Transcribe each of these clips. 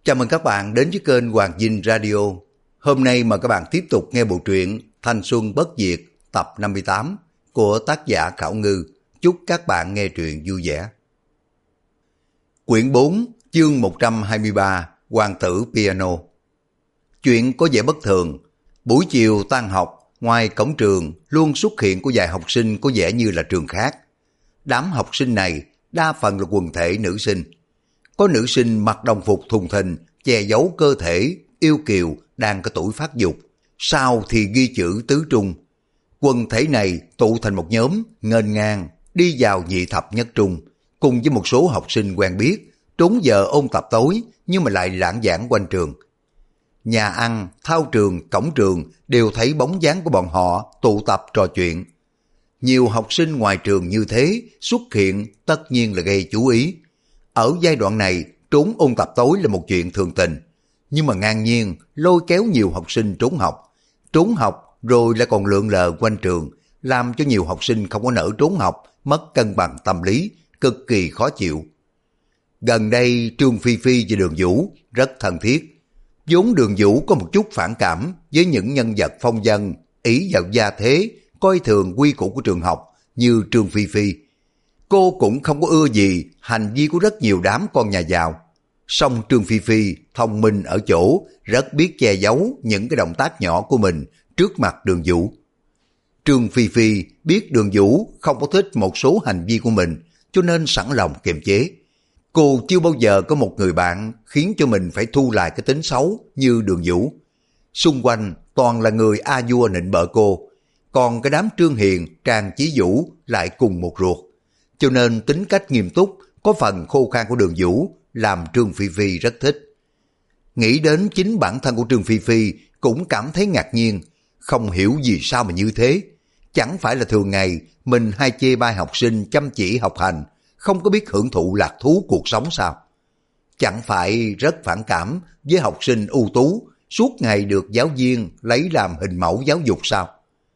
Chào mừng các bạn đến với kênh Hoàng Dinh Radio. Hôm nay mời các bạn tiếp tục nghe bộ truyện Thanh Xuân Bất Diệt tập 58 của tác giả Khảo Ngư. Chúc các bạn nghe truyện vui vẻ. Quyển 4, chương 123, Hoàng tử piano. Chuyện có vẻ bất thường. Buổi chiều tan học, ngoài cổng trường luôn xuất hiện của vài học sinh có vẻ như là trường khác. Đám học sinh này đa phần là quần thể nữ sinh. Có nữ sinh mặc đồng phục thùng thình, che giấu cơ thể, yêu kiều, đang có tuổi phát dục. Sau thì ghi chữ tứ trung. Quần thể này tụ thành một nhóm, nghênh ngang, đi vào nhị thập nhất trung, cùng với một số học sinh quen biết, trốn giờ ôn tập tối nhưng mà lại lãng vãng quanh trường. Nhà ăn, thao trường, cổng trường đều thấy bóng dáng của bọn họ tụ tập trò chuyện. Nhiều học sinh ngoài trường như thế xuất hiện tất nhiên là gây chú ý. Ở giai đoạn này, trốn ôn tập tối là một chuyện thường tình. Nhưng mà ngang nhiên lôi kéo nhiều học sinh trốn học. Trốn học rồi lại còn lượn lờ quanh trường, làm cho nhiều học sinh không có nỡ trốn học, mất cân bằng tâm lý, cực kỳ khó chịu. Gần đây Trương Phi Phi và Đường Vũ rất thân thiết. Vốn Đường Vũ có một chút phản cảm với những nhân vật phong dân, ý vào gia thế, coi thường quy củ của trường học như Trương Phi Phi. Cô cũng không có ưa gì hành vi của rất nhiều đám con nhà giàu. Song Trương Phi Phi thông minh ở chỗ rất biết che giấu những cái động tác nhỏ của mình trước mặt Đường Vũ. Trương Phi Phi biết Đường Vũ không có thích một số hành vi của mình, cho nên sẵn lòng kiềm chế. Cô chưa bao giờ có một người bạn khiến cho mình phải thu lại cái tính xấu như Đường Vũ. Xung quanh toàn là người a vua nịnh bợ cô, còn cái đám Trương Hiền, Trang Chí Vũ lại cùng một ruột. Cho nên tính cách nghiêm túc, có phần khô khan của Đường Vũ làm Trương Phi Phi rất thích. Nghĩ đến chính bản thân của Trương Phi Phi cũng cảm thấy ngạc nhiên, không hiểu vì sao mà như thế. Chẳng phải là thường ngày mình hay chê bai học sinh chăm chỉ học hành, không có biết hưởng thụ lạc thú cuộc sống sao? Chẳng phải rất phản cảm với học sinh ưu tú, suốt ngày được giáo viên lấy làm hình mẫu giáo dục sao?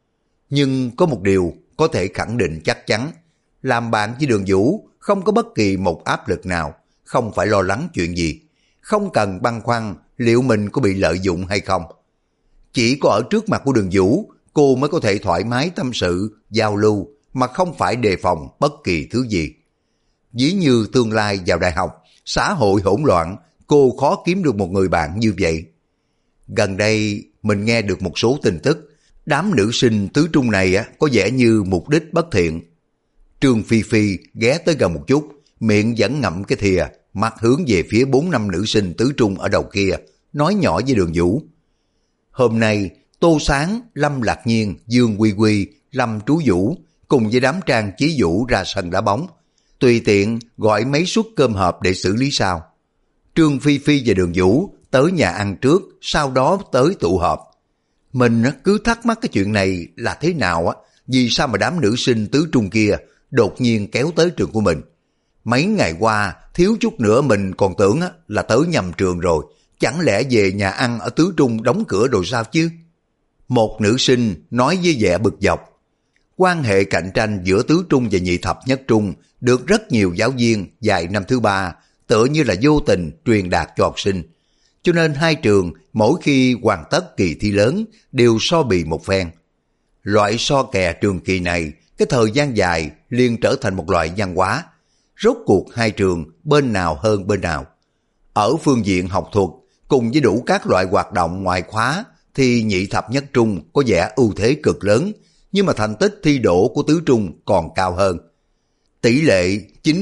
Nhưng có một điều có thể khẳng định chắc chắn, làm bạn với Đường Vũ không có bất kỳ một áp lực nào, không phải lo lắng chuyện gì, không cần băn khoăn liệu mình có bị lợi dụng hay không. Chỉ có ở trước mặt của Đường Vũ, cô mới có thể thoải mái tâm sự, giao lưu mà không phải đề phòng bất kỳ thứ gì. Ví như tương lai vào đại học, xã hội hỗn loạn, cô khó kiếm được một người bạn như vậy. Gần đây mình nghe được một số tin tức, đám nữ sinh tứ trung này có vẻ như mục đích bất thiện. Trương Phi Phi ghé tới gần một chút, miệng vẫn ngậm cái thìa, mặt hướng về phía 4-5 nữ sinh tứ trung ở đầu kia, nói nhỏ với Đường Vũ. Hôm nay, Tô Sáng, Lâm Lạc Nhiên, Dương Quy Quy, Lâm Trú Vũ cùng với đám Trang Chí Vũ ra sân đá bóng, tùy tiện gọi mấy suất cơm hộp để xử lý sao. Trương Phi Phi và Đường Vũ tới nhà ăn trước, sau đó tới tụ họp. Mình cứ thắc mắc cái chuyện này là thế nào á, vì sao mà đám nữ sinh tứ trung kia đột nhiên kéo tới trường của mình. Mấy ngày qua, thiếu chút nữa mình còn tưởng là tới nhầm trường rồi, chẳng lẽ về nhà ăn ở tứ trung đóng cửa rồi sao chứ? Một nữ sinh nói với vẻ bực dọc. Quan hệ cạnh tranh giữa tứ trung và nhị thập nhất trung được rất nhiều giáo viên dạy năm thứ ba tựa như là vô tình truyền đạt cho học sinh. Cho nên hai trường mỗi khi hoàn tất kỳ thi lớn đều so bì một phen. Loại so kè trường kỳ này cái thời gian dài liền trở thành một loại văn hóa. Rốt cuộc hai trường bên nào hơn bên nào. Ở phương diện học thuật cùng với đủ các loại hoạt động ngoại khóa thì nhị thập nhất trung có vẻ ưu thế cực lớn, nhưng mà thành tích thi đỗ của tứ trung còn cao hơn. Tỷ lệ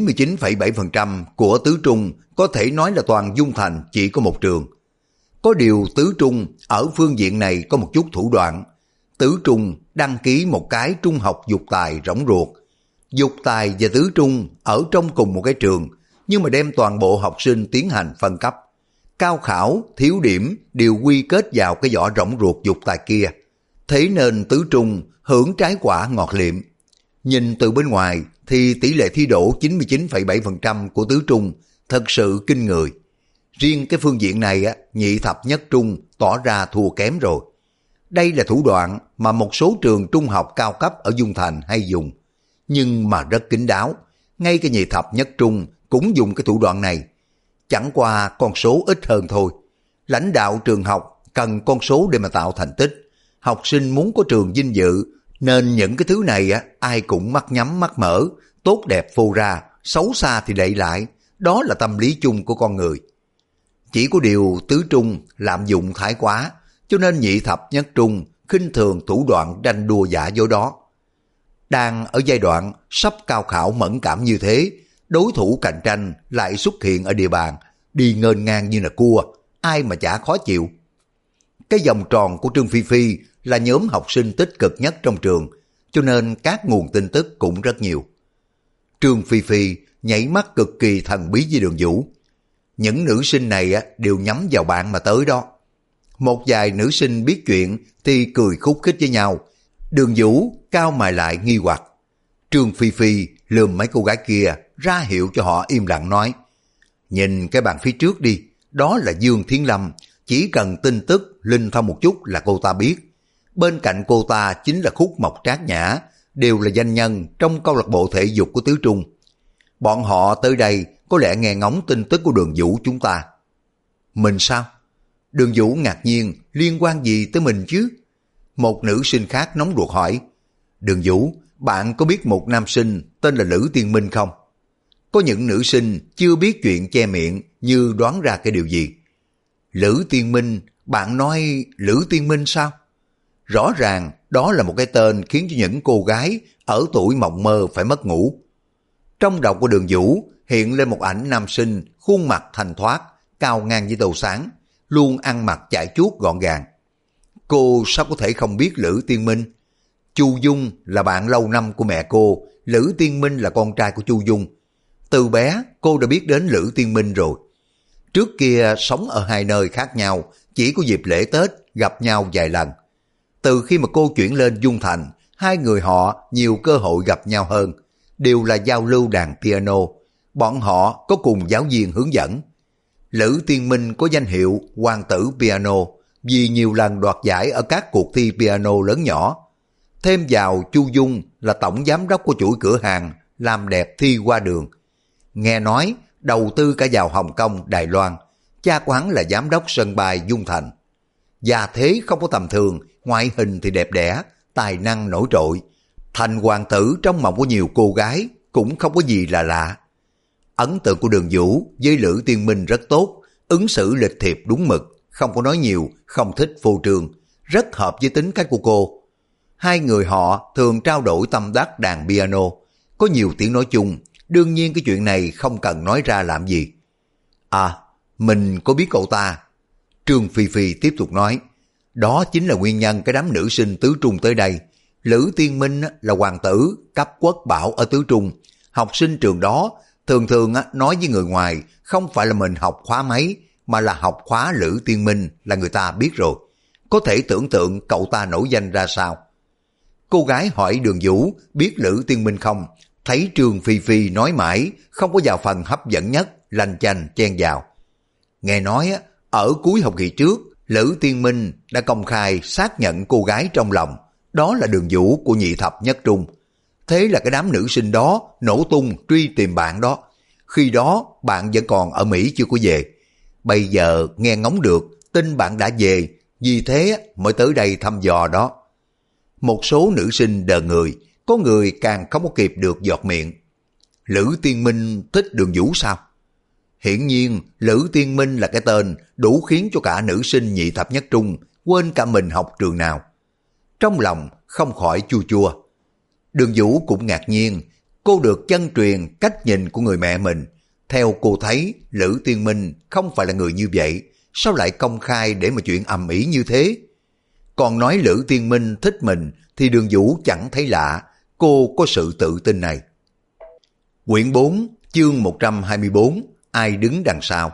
99,7% của tứ trung có thể nói là toàn Dung Thành chỉ có một trường. Có điều tứ trung ở phương diện này có một chút thủ đoạn. Tứ trung đăng ký một cái trung học dục tài rỗng ruột. Dục tài và tứ trung ở trong cùng một cái trường, nhưng mà đem toàn bộ học sinh tiến hành phân cấp. Cao khảo, thiếu điểm đều quy kết vào cái vỏ rỗng ruột dục tài kia. Thế nên tứ trung hưởng trái quả ngọt liệm. Nhìn từ bên ngoài thì tỷ lệ thi đỗ 99,7% của tứ trung thật sự kinh người. Riêng cái phương diện này nhị thập nhất trung tỏ ra thua kém rồi. Đây là thủ đoạn mà một số trường trung học cao cấp ở Dung Thành hay dùng, nhưng mà rất kín đáo. Ngay cái nhị thập nhất trung cũng dùng cái thủ đoạn này. chẳng qua con số ít hơn thôi. Lãnh đạo trường học cần con số để mà tạo thành tích. Học sinh muốn có trường vinh dự, nên những cái thứ này ai cũng mắt nhắm mắt mở, tốt đẹp phô ra, xấu xa thì đậy lại. Đó là tâm lý chung của con người. Chỉ có điều tứ trung lạm dụng thái quá, cho nên nhị thập nhất trung khinh thường thủ đoạn tranh đua giả dối đó. Đang ở giai đoạn sắp cao khảo mẫn cảm như thế, đối thủ cạnh tranh lại xuất hiện ở địa bàn, đi nghênh ngang như là cua, ai mà chả khó chịu. Cái vòng tròn của Trương Phi Phi là nhóm học sinh tích cực nhất trong trường, cho nên các nguồn tin tức cũng rất nhiều. Trương Phi Phi nhảy mắt cực kỳ thần bí với Đường Vũ. Những nữ sinh này đều nhắm vào bạn mà tới đó. Một vài nữ sinh biết chuyện thì cười khúc khích với nhau. Đường Vũ cao mày lại nghi hoặc. Trương Phi Phi lườm mấy cô gái kia ra hiệu cho họ im lặng nói: nhìn cái bàn phía trước đi, đó là Dương Thiến Lâm, chỉ cần tin tức linh thông một chút là cô ta biết. Bên cạnh cô ta chính là Khúc Mộc Trác Nhã, đều là danh nhân trong câu lạc bộ thể dục của tứ trung. Bọn họ tới đây có lẽ nghe ngóng tin tức của Đường Vũ chúng ta. Mình sao? Đường Vũ ngạc nhiên, liên quan gì tới mình chứ? Một nữ sinh khác nóng ruột hỏi: Đường Vũ, bạn có biết một nam sinh tên là Lữ Tiên Minh không? Có những nữ sinh chưa biết chuyện che miệng như đoán ra cái điều gì. Lữ Tiên Minh, bạn nói Lữ Tiên Minh sao? Rõ ràng đó là một cái tên khiến cho những cô gái ở tuổi mộng mơ phải mất ngủ. Trong đầu của Đường Vũ hiện lên một ảnh nam sinh khuôn mặt thanh thoát, cao ngang với đầu sáng, luôn ăn mặc chải chuốt gọn gàng. Cô sao có thể không biết Lữ Tiên Minh? Chu Dung là bạn lâu năm của mẹ cô, Lữ Tiên Minh là con trai của Chu Dung. Từ bé cô đã biết đến Lữ Tiên Minh rồi. Trước kia sống ở hai nơi khác nhau, chỉ có dịp lễ Tết gặp nhau vài lần. Từ khi mà cô chuyển lên Dung Thành, hai người họ nhiều cơ hội gặp nhau hơn, đều là giao lưu đàn piano. Bọn họ có cùng giáo viên hướng dẫn. Lữ Tiên Minh có danh hiệu hoàng tử piano vì nhiều lần đoạt giải ở các cuộc thi piano lớn nhỏ. Thêm vào Chu Dung là tổng giám đốc của chuỗi cửa hàng làm đẹp Thi Hoa Đường. Nghe nói đầu tư cả vào Hồng Kông, Đài Loan. Cha của hắn là giám đốc sân bay Dung Thành. Gia thế không có tầm thường, ngoại hình thì đẹp đẽ, tài năng nổi trội. Thành hoàng tử trong mộng của nhiều cô gái cũng không có gì là lạ. Ấn tượng của Đường Vũ với Lữ Tiên Minh rất tốt, ứng xử lịch thiệp đúng mực, không có nói nhiều, không thích phô trương, rất hợp với tính cách của cô. Hai người họ thường trao đổi tâm đắc đàn piano, có nhiều tiếng nói chung, đương nhiên cái chuyện này không cần nói ra làm gì. À, mình có biết cậu ta. Trương Phi Phi tiếp tục nói, đó chính là nguyên nhân cái đám nữ sinh tứ trung tới đây. Lữ Tiên Minh là hoàng tử cấp quốc bảo ở tứ trung, học sinh trường đó thường thường nói với người ngoài không phải là mình học khóa mấy, mà là học khóa Lữ Tiên Minh là người ta biết rồi. Có thể tưởng tượng cậu ta nổi danh ra sao. Cô gái hỏi Đường Vũ biết Lữ Tiên Minh không, thấy Trương Phi Phi nói mãi, không có vào phần hấp dẫn nhất, lanh chanh chen vào. Nghe nói ở cuối học kỳ trước, Lữ Tiên Minh đã công khai xác nhận cô gái trong lòng, đó là Đường Vũ của nhị thập nhất trung. Thế là cái đám nữ sinh đó nổ tung truy tìm bạn đó. Khi đó bạn vẫn còn ở Mỹ chưa có về. Bây giờ nghe ngóng được tin bạn đã về, vì thế mới tới đây thăm dò đó. Một số nữ sinh đờ người, có người càng không có kịp được giọt miệng. Lữ Tiên Minh thích Đường Vũ sao? Hiển nhiên Lữ Tiên Minh là cái tên đủ khiến cho cả nữ sinh nhị thập nhất trung quên cả mình học trường nào. Trong lòng không khỏi chua chua. Đường Vũ cũng ngạc nhiên, cô được chân truyền cách nhìn của người mẹ mình. Theo cô thấy, Lữ Tiên Minh không phải là người như vậy, sao lại công khai để mà chuyện ầm ĩ như thế? Còn nói Lữ Tiên Minh thích mình thì Đường Vũ chẳng thấy lạ, cô có sự tự tin này. Quyển 4, chương 124, ai đứng đằng sau?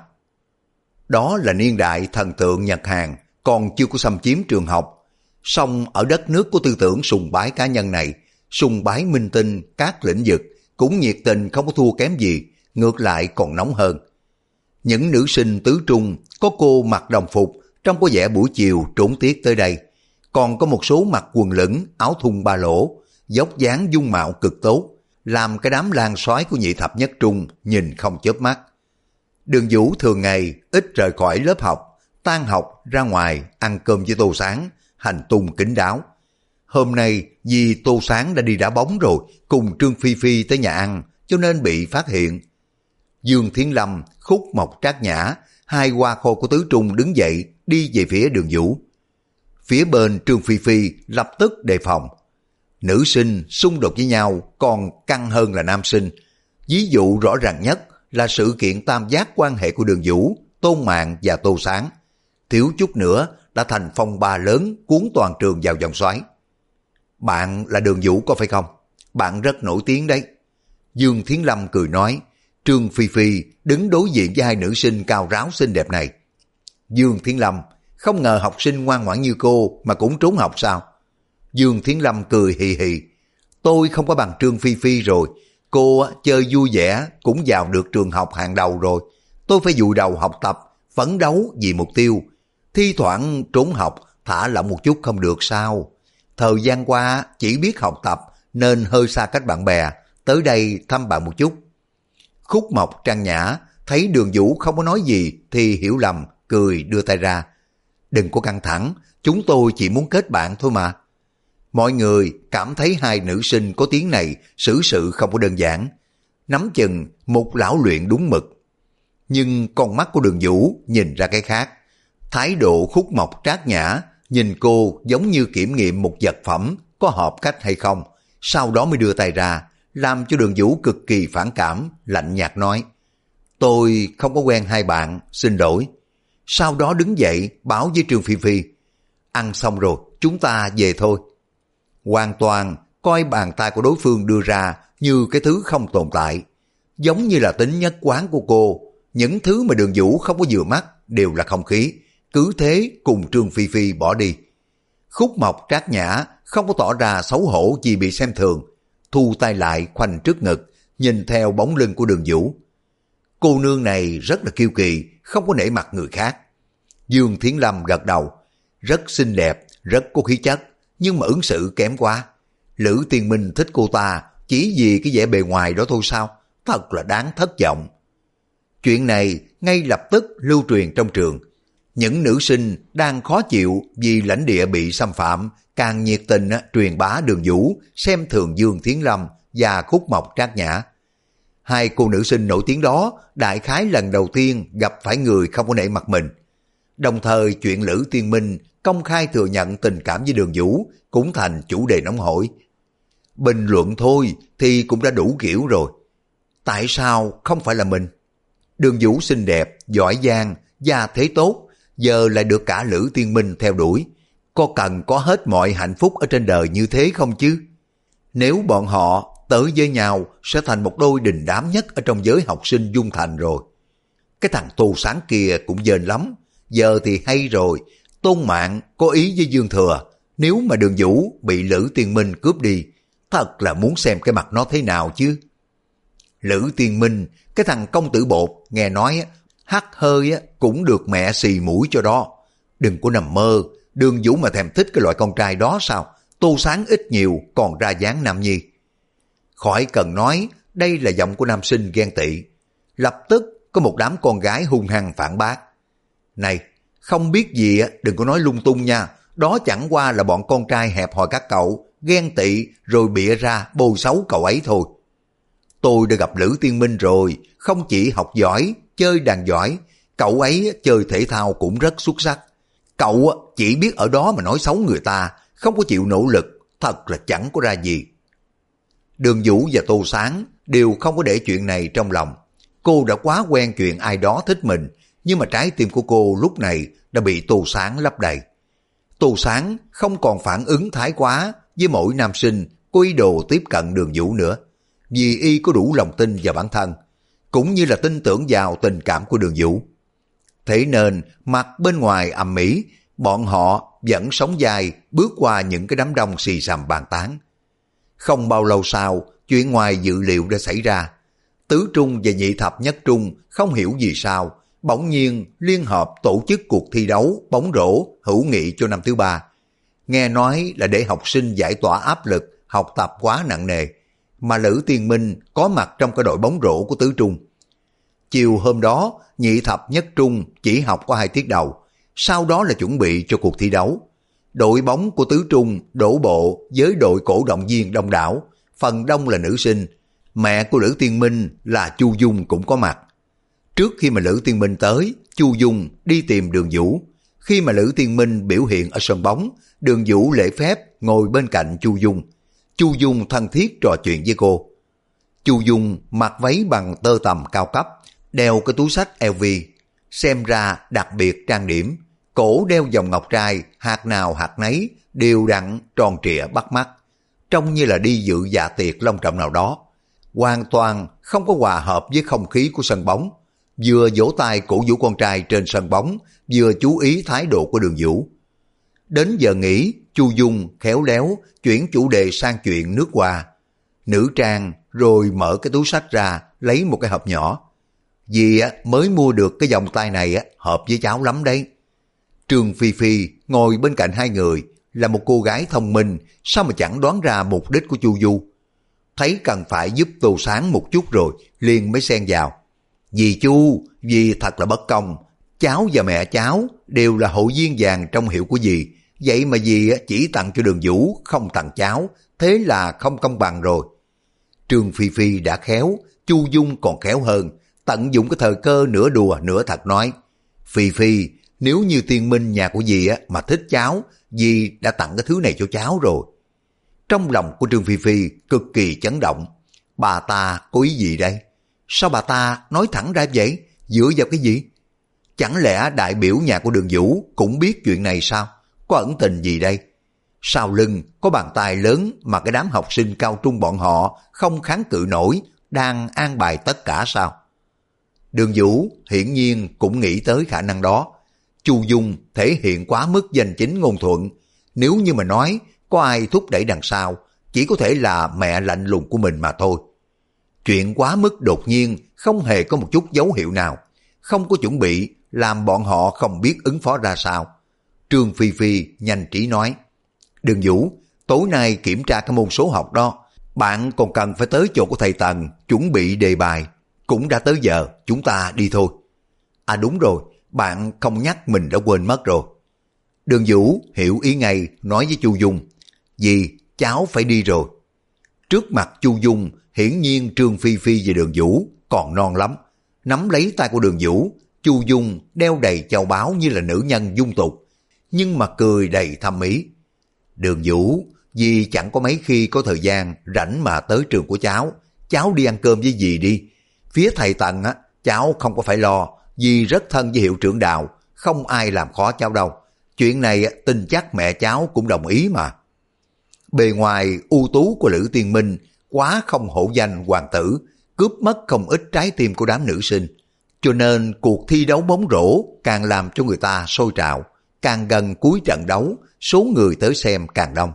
Đó là niên đại thần tượng Nhật Hàn, còn chưa có xâm chiếm trường học. Song ở đất nước của tư tưởng sùng bái cá nhân này, sùng bái minh tinh các lĩnh vực cũng nhiệt tình không có thua kém gì, ngược lại còn nóng hơn. Những nữ sinh tứ trung có cô mặc đồng phục trông có vẻ buổi chiều trốn tiết tới đây, còn có một số mặc quần lửng áo thun ba lỗ, dốc dáng dung mạo cực tốt, làm cái đám lan soái của nhị thập nhất trung nhìn không chớp mắt. Đường Vũ thường ngày ít rời khỏi lớp học, tan học ra ngoài ăn cơm với Tô Sáng, hành tung kín đáo. Hôm nay vì Tô Sáng đã đi đá bóng rồi, cùng Trương Phi Phi tới nhà ăn, cho nên bị phát hiện. Dương Thiến Lâm, Khúc Mộc Trác Nhã, hai hoa khôi của tứ trung đứng dậy đi về phía Đường Vũ. Phía bên Trương Phi Phi lập tức đề phòng. Nữ sinh xung đột với nhau còn căng hơn là nam sinh. Ví dụ rõ ràng nhất là sự kiện tam giác quan hệ của Đường Vũ, Tôn Mạn và Tô Sáng. Thiếu chút nữa đã thành phong ba lớn cuốn toàn trường vào vòng xoáy. Bạn là Đường Vũ có phải không? Bạn rất nổi tiếng đấy. Dương Thiến Lâm cười nói. Trương Phi Phi đứng đối diện với hai nữ sinh cao ráo xinh đẹp này. Dương Thiến Lâm, không ngờ học sinh ngoan ngoãn như cô mà cũng trốn học sao? Dương Thiến Lâm cười hì hì. Tôi không có bằng Trương Phi Phi rồi. Cô chơi vui vẻ cũng vào được trường học hàng đầu rồi. Tôi phải vùi đầu học tập, phấn đấu vì mục tiêu. Thi thoảng trốn học, thả lỏng một chút không được sao? Thời gian qua chỉ biết học tập nên hơi xa cách bạn bè. Tới đây thăm bạn một chút. Khúc Mộc Trác Nhã thấy Đường Vũ không có nói gì thì hiểu lầm, cười đưa tay ra. Đừng có căng thẳng, chúng tôi chỉ muốn kết bạn thôi mà. Mọi người cảm thấy hai nữ sinh có tiếng này xử sự không có đơn giản. Nắm chừng một lão luyện đúng mực. Nhưng con mắt của Đường Vũ nhìn ra cái khác. Thái độ Khúc Mộc Trác Nhã nhìn cô giống như kiểm nghiệm một vật phẩm có hợp cách hay không. Sau đó mới đưa tay ra, làm cho Đường Vũ cực kỳ phản cảm, lạnh nhạt nói. Tôi không có quen hai bạn, xin lỗi. Sau đó đứng dậy báo với Trương Phi Phi. Ăn xong rồi, chúng ta về thôi. Hoàn toàn coi bàn tay của đối phương đưa ra như cái thứ không tồn tại. Giống như là tính nhất quán của cô. Những thứ mà Đường Vũ không có vừa mắt đều là không khí. Cứ thế cùng Trương Phi Phi bỏ đi. Khúc Mộc Trác Nhã không có tỏ ra xấu hổ vì bị xem thường. Thu tay lại khoanh trước ngực, nhìn theo bóng lưng của Đường Vũ. Cô nương này rất là kiêu kỳ, không có nể mặt người khác. Dương Thiến Lâm gật đầu. Rất xinh đẹp, rất có khí chất, nhưng mà ứng xử kém quá. Lữ Tiên Minh thích cô ta chỉ vì cái vẻ bề ngoài đó thôi sao? Thật là đáng thất vọng. Chuyện này ngay lập tức lưu truyền trong trường. Những nữ sinh đang khó chịu vì lãnh địa bị xâm phạm càng nhiệt tình truyền bá Đường Vũ xem thường Dương Thiến Lâm và Khúc Mộc Trác Nhã. Hai cô nữ sinh nổi tiếng đó đại khái lần đầu tiên gặp phải người không có nể mặt mình. Đồng thời chuyện Lữ Tiên Minh công khai thừa nhận tình cảm với Đường Vũ cũng thành chủ đề nóng hổi. Bình luận thôi thì cũng đã đủ kiểu rồi. Tại sao không phải là mình? Đường Vũ xinh đẹp, giỏi giang, gia thế tốt, giờ lại được cả Lữ Tiên Minh theo đuổi. Có cần có hết mọi hạnh phúc ở trên đời như thế không chứ? Nếu bọn họ tới với nhau sẽ thành một đôi đình đám nhất ở trong giới học sinh Dung Thành rồi. Cái thằng Tô Sáng kia cũng dên lắm. Giờ thì hay rồi, Tôn Mạn có ý với Dương Thừa. Nếu mà Đường Vũ bị Lữ Tiên Minh cướp đi, thật là muốn xem cái mặt nó thế nào chứ. Lữ Tiên Minh, cái thằng công tử bột, nghe nói hắt hơi cũng được mẹ xì mũi cho đó. Đừng có nằm mơ, Đường Vũ mà thèm thích cái loại con trai đó sao? Tô Sáng ít nhiều còn ra dáng nam nhi. Khỏi cần nói, đây là giọng của nam sinh ghen tị. Lập tức có một đám con gái hung hăng phản bác. Này, không biết gì đừng có nói lung tung nha. Đó chẳng qua là bọn con trai hẹp hòi các cậu, ghen tị rồi bịa ra bôi xấu cậu ấy thôi. Tôi đã gặp Lữ Tiên Minh rồi, không chỉ học giỏi, chơi đàn giỏi, cậu ấy chơi thể thao cũng rất xuất sắc. Cậu chỉ biết ở đó mà nói xấu người ta, không có chịu nỗ lực, thật là chẳng có ra gì. Đường Vũ và Tô Sáng đều không có để chuyện này trong lòng. Cô đã quá quen chuyện ai đó thích mình, nhưng mà trái tim của cô lúc này đã bị Tô Sáng lấp đầy. Tô Sáng không còn phản ứng thái quá với mỗi nam sinh có ý đồ tiếp cận Đường Vũ nữa, vì y có đủ lòng tin vào bản thân, cũng như là tin tưởng vào tình cảm của Đường Vũ. Thế nên mặt bên ngoài ầm ĩ, bọn họ vẫn sống dài bước qua những cái đám đông xì xầm bàn tán. Không bao lâu sau, chuyện ngoài dự liệu đã xảy ra. Tứ trung và nhị thập nhất trung không hiểu vì sao bỗng nhiên liên hợp tổ chức cuộc thi đấu bóng rổ hữu nghị cho năm thứ ba. Nghe nói là để học sinh giải tỏa áp lực học tập quá nặng nề, mà Lữ Tiên Minh có mặt trong cái đội bóng rổ của tứ trung. Chiều hôm đó, nhị thập nhất trung chỉ học có 2 tiết đầu, sau đó là chuẩn bị cho cuộc thi đấu. Đội bóng của tứ trung đổ bộ với đội cổ động viên đông đảo, phần đông là nữ sinh. Mẹ của Lữ Tiên Minh là Chu Dung cũng có mặt. Trước khi mà Lữ Tiên Minh tới, Chu Dung đi tìm Đường Vũ. Khi mà Lữ Tiên Minh biểu hiện ở sân bóng, Đường Vũ lễ phép ngồi bên cạnh Chu Dung. Chu Dung thân thiết trò chuyện với cô. Chu Dung mặc váy bằng tơ tằm cao cấp, đeo cái túi xách LV, xem ra đặc biệt trang điểm. Cổ đeo vòng ngọc trai, hạt nào hạt nấy, đều đặn, tròn trịa bắt mắt. Trông như là đi dự dạ tiệc long trọng nào đó. Hoàn toàn không có hòa hợp với không khí của sân bóng. Vừa vỗ tay cổ vũ con trai trên sân bóng, vừa chú ý thái độ của Đường Vũ. Đến giờ nghỉ, Chu Dung khéo léo chuyển chủ đề sang chuyện nước hoa. Nữ trang rồi mở cái túi xách ra, lấy một cái hộp nhỏ. Dì mới mua được cái vòng tay này hợp với cháu lắm đấy. Trương Phi Phi ngồi bên cạnh hai người, là một cô gái thông minh, sao mà chẳng đoán ra mục đích của Chu Du. Thấy cần phải giúp tô sáng một chút rồi, liền mới xen vào. Dì Chu, dì thật là bất công. Cháu và mẹ cháu đều là hội viên vàng trong hiệu của dì. Vậy mà dì chỉ tặng cho Đường Vũ, không tặng cháu. Thế là không công bằng rồi. Trương Phi Phi đã khéo, Chu Dung còn khéo hơn. Tận dụng cái thời cơ nửa đùa nửa thật nói. Phi Phi, nếu như Tiên Minh nhà của dì mà thích cháu, dì đã tặng cái thứ này cho cháu rồi. Trong lòng của Trương Phi Phi cực kỳ chấn động. Bà ta có ý gì đây? Sao bà ta nói thẳng ra vậy? Dựa vào cái gì? Chẳng lẽ đại biểu nhà của Đường Vũ cũng biết chuyện này sao? Có ẩn tình gì đây? Sau lưng có bàn tay lớn mà cái đám học sinh cao trung bọn họ không kháng cự nổi, đang an bài tất cả sao? Đường Vũ hiển nhiên cũng nghĩ tới khả năng đó. Chu Dung thể hiện quá mức danh chính ngôn thuận. Nếu như mà nói có ai thúc đẩy đằng sau, chỉ có thể là mẹ lạnh lùng của mình mà thôi. Chuyện quá mức đột nhiên, không hề có một chút dấu hiệu nào, không có chuẩn bị, làm bọn họ không biết ứng phó ra sao. Trương Phi Phi nhanh trí nói, Đường Vũ, tối nay kiểm tra cái môn số học đó, bạn còn cần phải tới chỗ của thầy Tần, chuẩn bị đề bài. Cũng đã tới giờ, chúng ta đi thôi. À đúng rồi, bạn không nhắc mình đã quên mất rồi. Đường Vũ hiểu ý ngay, nói với Chu Dung, dì, cháu phải đi rồi. Trước mặt Chu Dung, hiển nhiên Trương Phi Phi và Đường Vũ còn non lắm. Nắm lấy tay của Đường Vũ, Chu Dung đeo đầy châu báu như là nữ nhân dung tục, nhưng mà cười đầy thâm ý. Đường Vũ, dì chẳng có mấy khi có thời gian rảnh mà tới trường của cháu đi ăn cơm với dì đi. Phía thầy Tần cháu không có phải lo, dì rất thân với hiệu trưởng Đào, không ai làm khó cháu đâu. Chuyện này tin chắc mẹ cháu cũng đồng ý mà. Bề ngoài ưu tú của Lữ Tiên Minh quá không hổ danh hoàng tử, cướp mất không ít trái tim của đám nữ sinh. Cho nên cuộc thi đấu bóng rổ càng làm cho người ta sôi trào, càng gần cuối trận đấu, số người tới xem càng đông.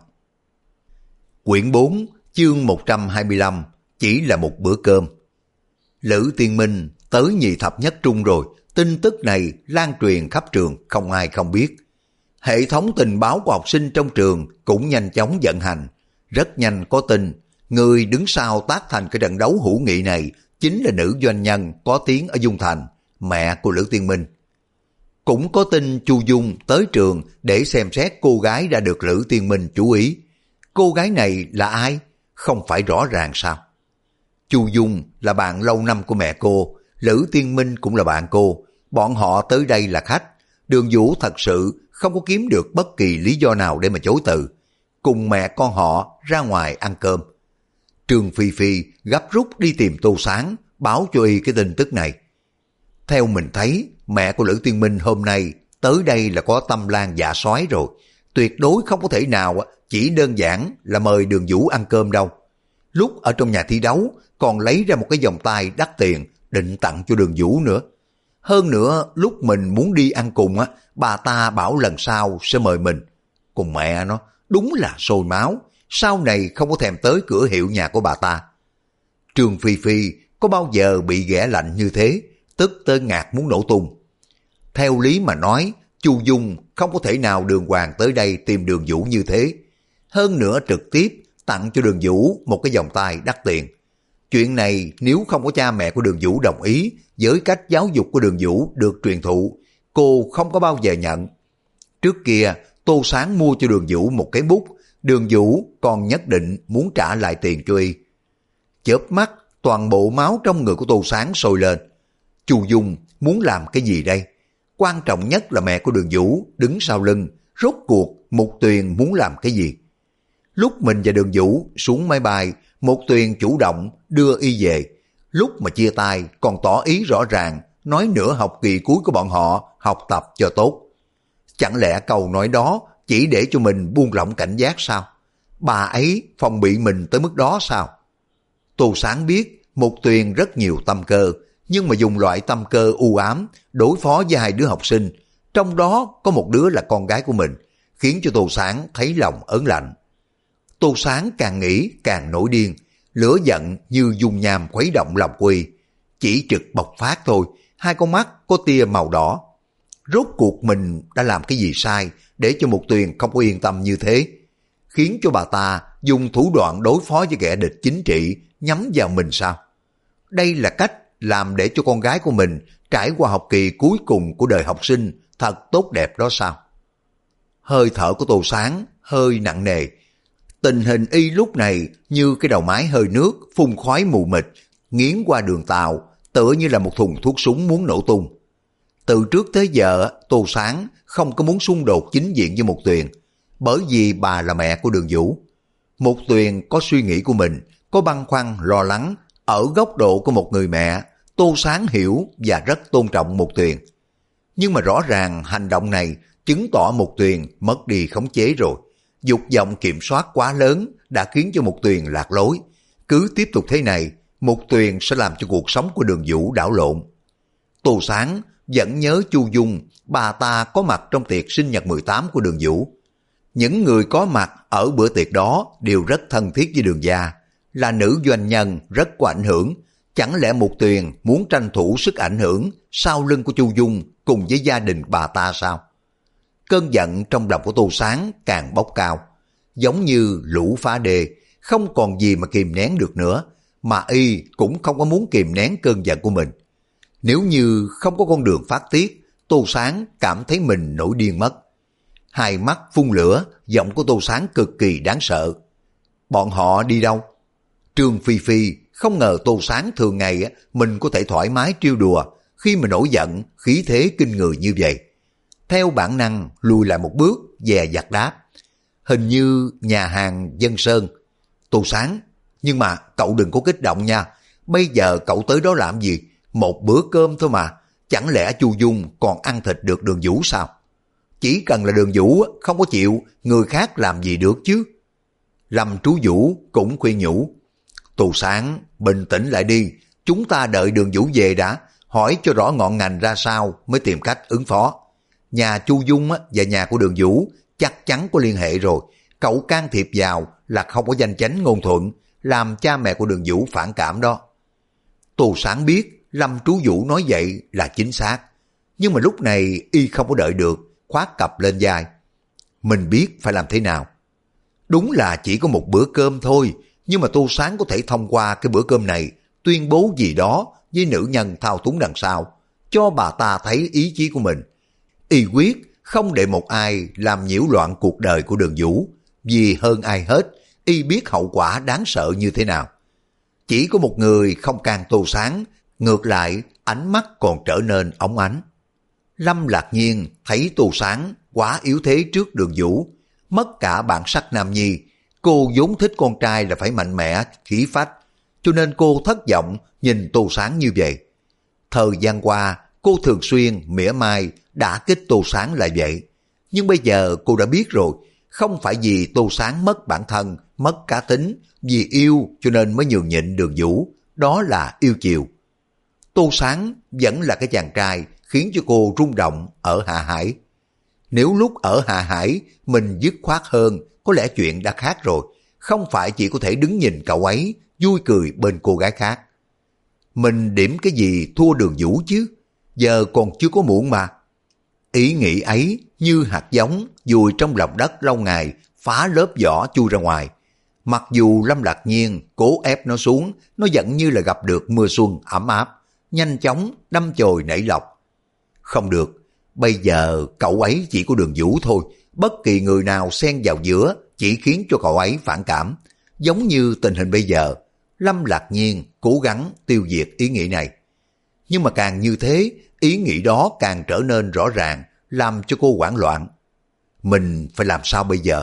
Quyển 4, chương 125, chỉ là một bữa cơm. Lữ Tiên Minh tới nhì thập nhất trung rồi, tin tức này lan truyền khắp trường, không ai không biết. Hệ thống tình báo của học sinh trong trường cũng nhanh chóng vận hành. Rất nhanh có tin, người đứng sau tác thành cái trận đấu hữu nghị này chính là nữ doanh nhân có tiếng ở Dung Thành, mẹ của Lữ Tiên Minh. Cũng có tin Chu Dung tới trường để xem xét cô gái đã được Lữ Tiên Minh chú ý. Cô gái này là ai? Không phải rõ ràng sao? Chu Dung là bạn lâu năm của mẹ cô, Lữ Tiên Minh cũng là bạn cô. Bọn họ tới đây là khách. Đường Vũ thật sự không có kiếm được bất kỳ lý do nào để mà chối từ. Cùng mẹ con họ ra ngoài ăn cơm. Trương Phi Phi gấp rút đi tìm Tô Sáng, báo cho y cái tin tức này. Theo mình thấy, mẹ của Lữ Tiên Minh hôm nay tới đây là có tâm lan dạ sói rồi. Tuyệt đối không có thể nào chỉ đơn giản là mời Đường Vũ ăn cơm đâu. Lúc ở trong nhà thi đấu còn lấy ra một cái vòng tay đắt tiền định tặng cho Đường Vũ nữa. Hơn nữa lúc mình muốn đi ăn cùng bà ta bảo lần sau sẽ mời mình. Cùng mẹ nó, đúng là sôi máu. Sau này không có thèm tới cửa hiệu nhà của bà ta. Trương Phi Phi có bao giờ bị ghẻ lạnh như thế, tức tới ngạt muốn nổ tung. Theo lý mà nói, Chu Dung không có thể nào đường hoàng tới đây tìm Đường Vũ như thế. Hơn nữa trực tiếp tặng cho Đường Vũ một cái vòng tay đắt tiền. Chuyện này nếu không có cha mẹ của Đường Vũ đồng ý với cách giáo dục của Đường Vũ được truyền thụ, cô không có bao giờ nhận. Trước kia, Tô Sáng mua cho Đường Vũ một cái bút, Đường Vũ còn nhất định muốn trả lại tiền cho y. Chớp mắt, toàn bộ máu trong người của Tô Sáng sôi lên. Chu Dung muốn làm cái gì đây? Quan trọng nhất là mẹ của Đường Vũ đứng sau lưng, rốt cuộc Mục Tuyền muốn làm cái gì? Lúc mình và Đường Vũ xuống máy bay, Mục Tuyền chủ động đưa y về. Lúc mà chia tay còn tỏ ý rõ ràng, nói nửa học kỳ cuối của bọn họ học tập cho tốt. Chẳng lẽ câu nói đó chỉ để cho mình buông lỏng cảnh giác sao? Bà ấy phòng bị mình tới mức đó sao? Tô Sáng biết Mục Tuyền rất nhiều tâm cơ, nhưng mà dùng loại tâm cơ u ám đối phó với hai đứa học sinh, trong đó có một đứa là con gái của mình, khiến cho Tô Sáng thấy lòng ớn lạnh. Tô Sáng càng nghĩ càng nổi điên, lửa giận như dung nham khuấy động lòng quy, chỉ trực bộc phát thôi, hai con mắt có tia màu đỏ. Rốt cuộc mình đã làm cái gì sai để cho Mục Tuyền không có yên tâm như thế, khiến cho bà ta dùng thủ đoạn đối phó với kẻ địch chính trị nhắm vào mình sao? Đây là cách làm để cho con gái của mình trải qua học kỳ cuối cùng của đời học sinh thật tốt đẹp đó sao? Hơi thở của Tô Sáng hơi nặng nề. Tình hình y lúc này như cái đầu máy hơi nước phun khói mù mịt, nghiến qua đường tàu, tựa như là một thùng thuốc súng muốn nổ tung. Từ trước tới giờ, Tô Sáng không có muốn xung đột chính diện với Mục Tuyền, bởi vì bà là mẹ của Đường Vũ. Mục Tuyền có suy nghĩ của mình, có băn khoăn lo lắng. Ở góc độ của một người mẹ, Tô Sáng hiểu và rất tôn trọng Mục Tuyền. Nhưng mà rõ ràng hành động này chứng tỏ Mục Tuyền mất đi khống chế rồi. Dục vọng kiểm soát quá lớn đã khiến cho Mục Tuyền lạc lối. Cứ tiếp tục thế này, Mục Tuyền sẽ làm cho cuộc sống của Đường Vũ đảo lộn. Tô Sáng vẫn nhớ Chu Dung, bà ta có mặt trong tiệc sinh nhật 18 của Đường Vũ. Những người có mặt ở bữa tiệc đó đều rất thân thiết với Đường gia, là nữ doanh nhân rất có ảnh hưởng. Chẳng lẽ Mục Tuyền muốn tranh thủ sức ảnh hưởng sau lưng của Chu Dung cùng với gia đình bà ta sao? Cơn giận trong lòng của Tô Sáng càng bốc cao, giống như lũ phá đê, không còn gì mà kìm nén được nữa, mà y cũng không có muốn kìm nén cơn giận của mình. Nếu như không có con đường phát tiết, Tô Sáng cảm thấy mình nổi điên mất. Hai mắt phun lửa, giọng của Tô Sáng cực kỳ đáng sợ. Bọn họ đi đâu? Trương Phi Phi không ngờ Tô Sáng thường ngày mình có thể thoải mái trêu đùa, khi mà nổi giận khí thế kinh người như vậy. Theo bản năng lùi lại một bước, dè dặt đáp. Hình như nhà hàng Dân Sơn. Tô Sáng, nhưng mà cậu đừng có kích động nha. Bây giờ cậu tới đó làm gì? Một bữa cơm thôi mà. Chẳng lẽ Chu Dung còn ăn thịt được Đường Vũ sao? Chỉ cần là Đường Vũ không có chịu, người khác làm gì được chứ? Lâm Trú Vũ cũng khuyên nhủ. Tô Sáng, bình tĩnh lại đi. Chúng ta đợi Đường Vũ về đã, hỏi cho rõ ngọn ngành ra sao mới tìm cách ứng phó. Nhà Chu Dung và nhà của Đường Vũ chắc chắn có liên hệ rồi. Cậu can thiệp vào là không có danh chánh ngôn thuận, làm cha mẹ của Đường Vũ phản cảm đó. Tô Sáng biết Lâm Trú Vũ nói vậy là chính xác, nhưng mà lúc này y không có đợi được, khoác cặp lên vai. Mình biết phải làm thế nào. Đúng là chỉ có một bữa cơm thôi, nhưng mà Tô Sáng có thể thông qua cái bữa cơm này tuyên bố gì đó với nữ nhân thao túng đằng sau, cho bà ta thấy ý chí của mình. Y quyết không để một ai làm nhiễu loạn cuộc đời của Đường Vũ, vì hơn ai hết y biết hậu quả đáng sợ như thế nào. Chỉ có một người không can Tô Sáng, ngược lại ánh mắt còn trở nên óng ánh. Lâm Lạc Nhiên thấy Tô Sáng quá yếu thế trước Đường Vũ, mất cả bản sắc nam nhi. Cô vốn thích con trai là phải mạnh mẽ, khí phách, cho nên cô thất vọng nhìn Tô Sáng như vậy. Thời gian qua cô thường xuyên mỉa mai đả kích Tô Sáng là vậy, nhưng bây giờ cô đã biết rồi, không phải vì Tô Sáng mất bản thân, mất cá tính, vì yêu cho nên mới nhường nhịn Đường Vũ, đó là yêu chiều. Tô Sáng vẫn là cái chàng trai khiến cho cô rung động ở Hạ Hải. Nếu lúc ở Hạ Hải mình dứt khoát hơn, có lẽ chuyện đã khác rồi, không phải chỉ có thể đứng nhìn cậu ấy vui cười bên cô gái khác. Mình điểm cái gì thua Đường Vũ chứ, giờ còn chưa có muộn mà. Ý nghĩ ấy như hạt giống vùi trong lòng đất lâu ngày, phá lớp vỏ chui ra ngoài. Mặc dù Lâm Lạc Nhiên cố ép nó xuống, nó vẫn như là gặp được mưa xuân ấm áp, nhanh chóng đâm chồi nảy lọc. Không được, bây giờ cậu ấy chỉ có Đường Vũ thôi, bất kỳ người nào xen vào giữa chỉ khiến cho cậu ấy phản cảm. Giống như tình hình bây giờ, Lâm Lạc Nhiên cố gắng tiêu diệt ý nghĩ này. Nhưng mà càng như thế, ý nghĩ đó càng trở nên rõ ràng, làm cho cô hoảng loạn. Mình phải làm sao bây giờ?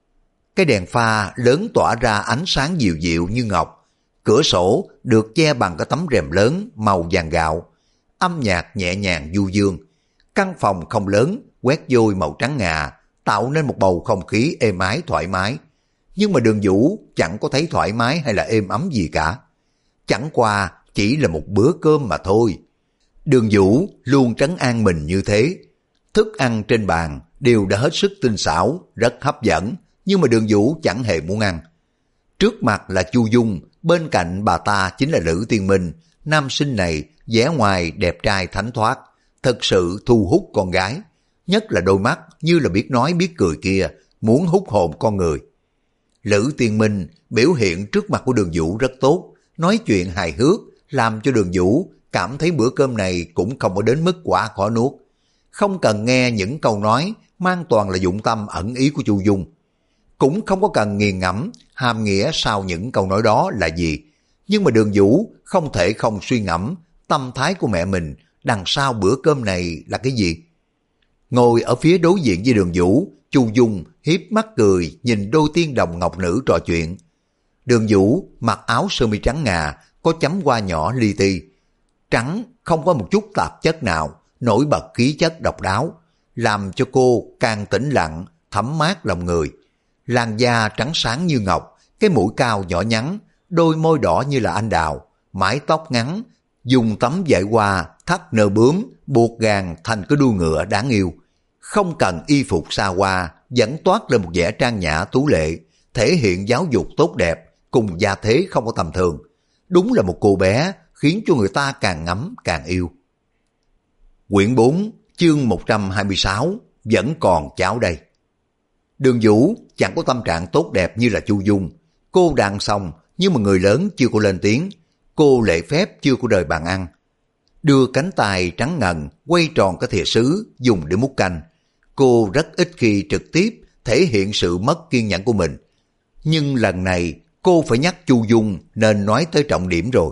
Cái đèn pha lớn tỏa ra ánh sáng dịu dịu như ngọc. Cửa sổ được che bằng cái tấm rèm lớn màu vàng gạo. Âm nhạc nhẹ nhàng du dương. Căn phòng không lớn, quét vôi màu trắng ngà, tạo nên một bầu không khí êm ái thoải mái. Nhưng mà Đường Vũ chẳng có thấy thoải mái hay là êm ấm gì cả. Chẳng qua chỉ là một bữa cơm mà thôi. Đường Vũ luôn trấn an mình như thế. Thức ăn trên bàn đều đã hết sức tinh xảo, rất hấp dẫn, nhưng mà Đường Vũ chẳng hề muốn ăn. Trước mặt là Chu Dung, bên cạnh bà ta chính là Lữ Tiên Minh. Nam sinh này vẻ ngoài đẹp trai thánh thoát, thật sự thu hút con gái. Nhất là đôi mắt như là biết nói biết cười kia, muốn hút hồn con người. Lữ Tiên Minh biểu hiện trước mặt của Đường Vũ rất tốt, nói chuyện hài hước, làm cho Đường Vũ cảm thấy bữa cơm này cũng không có đến mức quá khó nuốt. Không cần nghe những câu nói mang toàn là dụng tâm ẩn ý của Chu Dung. Cũng không có cần nghiền ngẫm hàm nghĩa sau những câu nói đó là gì. Nhưng mà Đường Vũ không thể không suy ngẫm tâm thái của mẹ mình đằng sau bữa cơm này là cái gì. Ngồi ở phía đối diện với Đường Vũ, Chu Dung hiếp mắt cười nhìn đôi tiên đồng ngọc nữ trò chuyện. Đường Vũ mặc áo sơ mi trắng ngà, có chấm hoa nhỏ li ti. Trắng không có một chút tạp chất nào, nổi bật khí chất độc đáo, làm cho cô càng tĩnh lặng, thấm mát lòng người. Làn da trắng sáng như ngọc, cái mũi cao nhỏ nhắn, đôi môi đỏ như là anh đào, mái tóc ngắn, dùng tấm vải hoa thắt nơ bướm, buộc gàng thành cái đuôi ngựa đáng yêu. Không cần y phục xa hoa, vẫn toát lên một vẻ trang nhã tú lệ, thể hiện giáo dục tốt đẹp, cùng gia thế không có tầm thường. Đúng là một cô bé khiến cho người ta càng ngắm càng yêu. Quyển 4, chương 126, vẫn còn cháu đây. Đường Vũ chẳng có tâm trạng tốt đẹp như là Chu Dung. Cô đàn xong, nhưng mà người lớn chưa có lên tiếng. Cô lễ phép chưa có rời bàn ăn. Đưa cánh tay trắng ngần, quay tròn cái thìa sứ, dùng để múc canh. Cô rất ít khi trực tiếp thể hiện sự mất kiên nhẫn của mình. Nhưng lần này, cô phải nhắc Chu Dung nên nói tới trọng điểm rồi.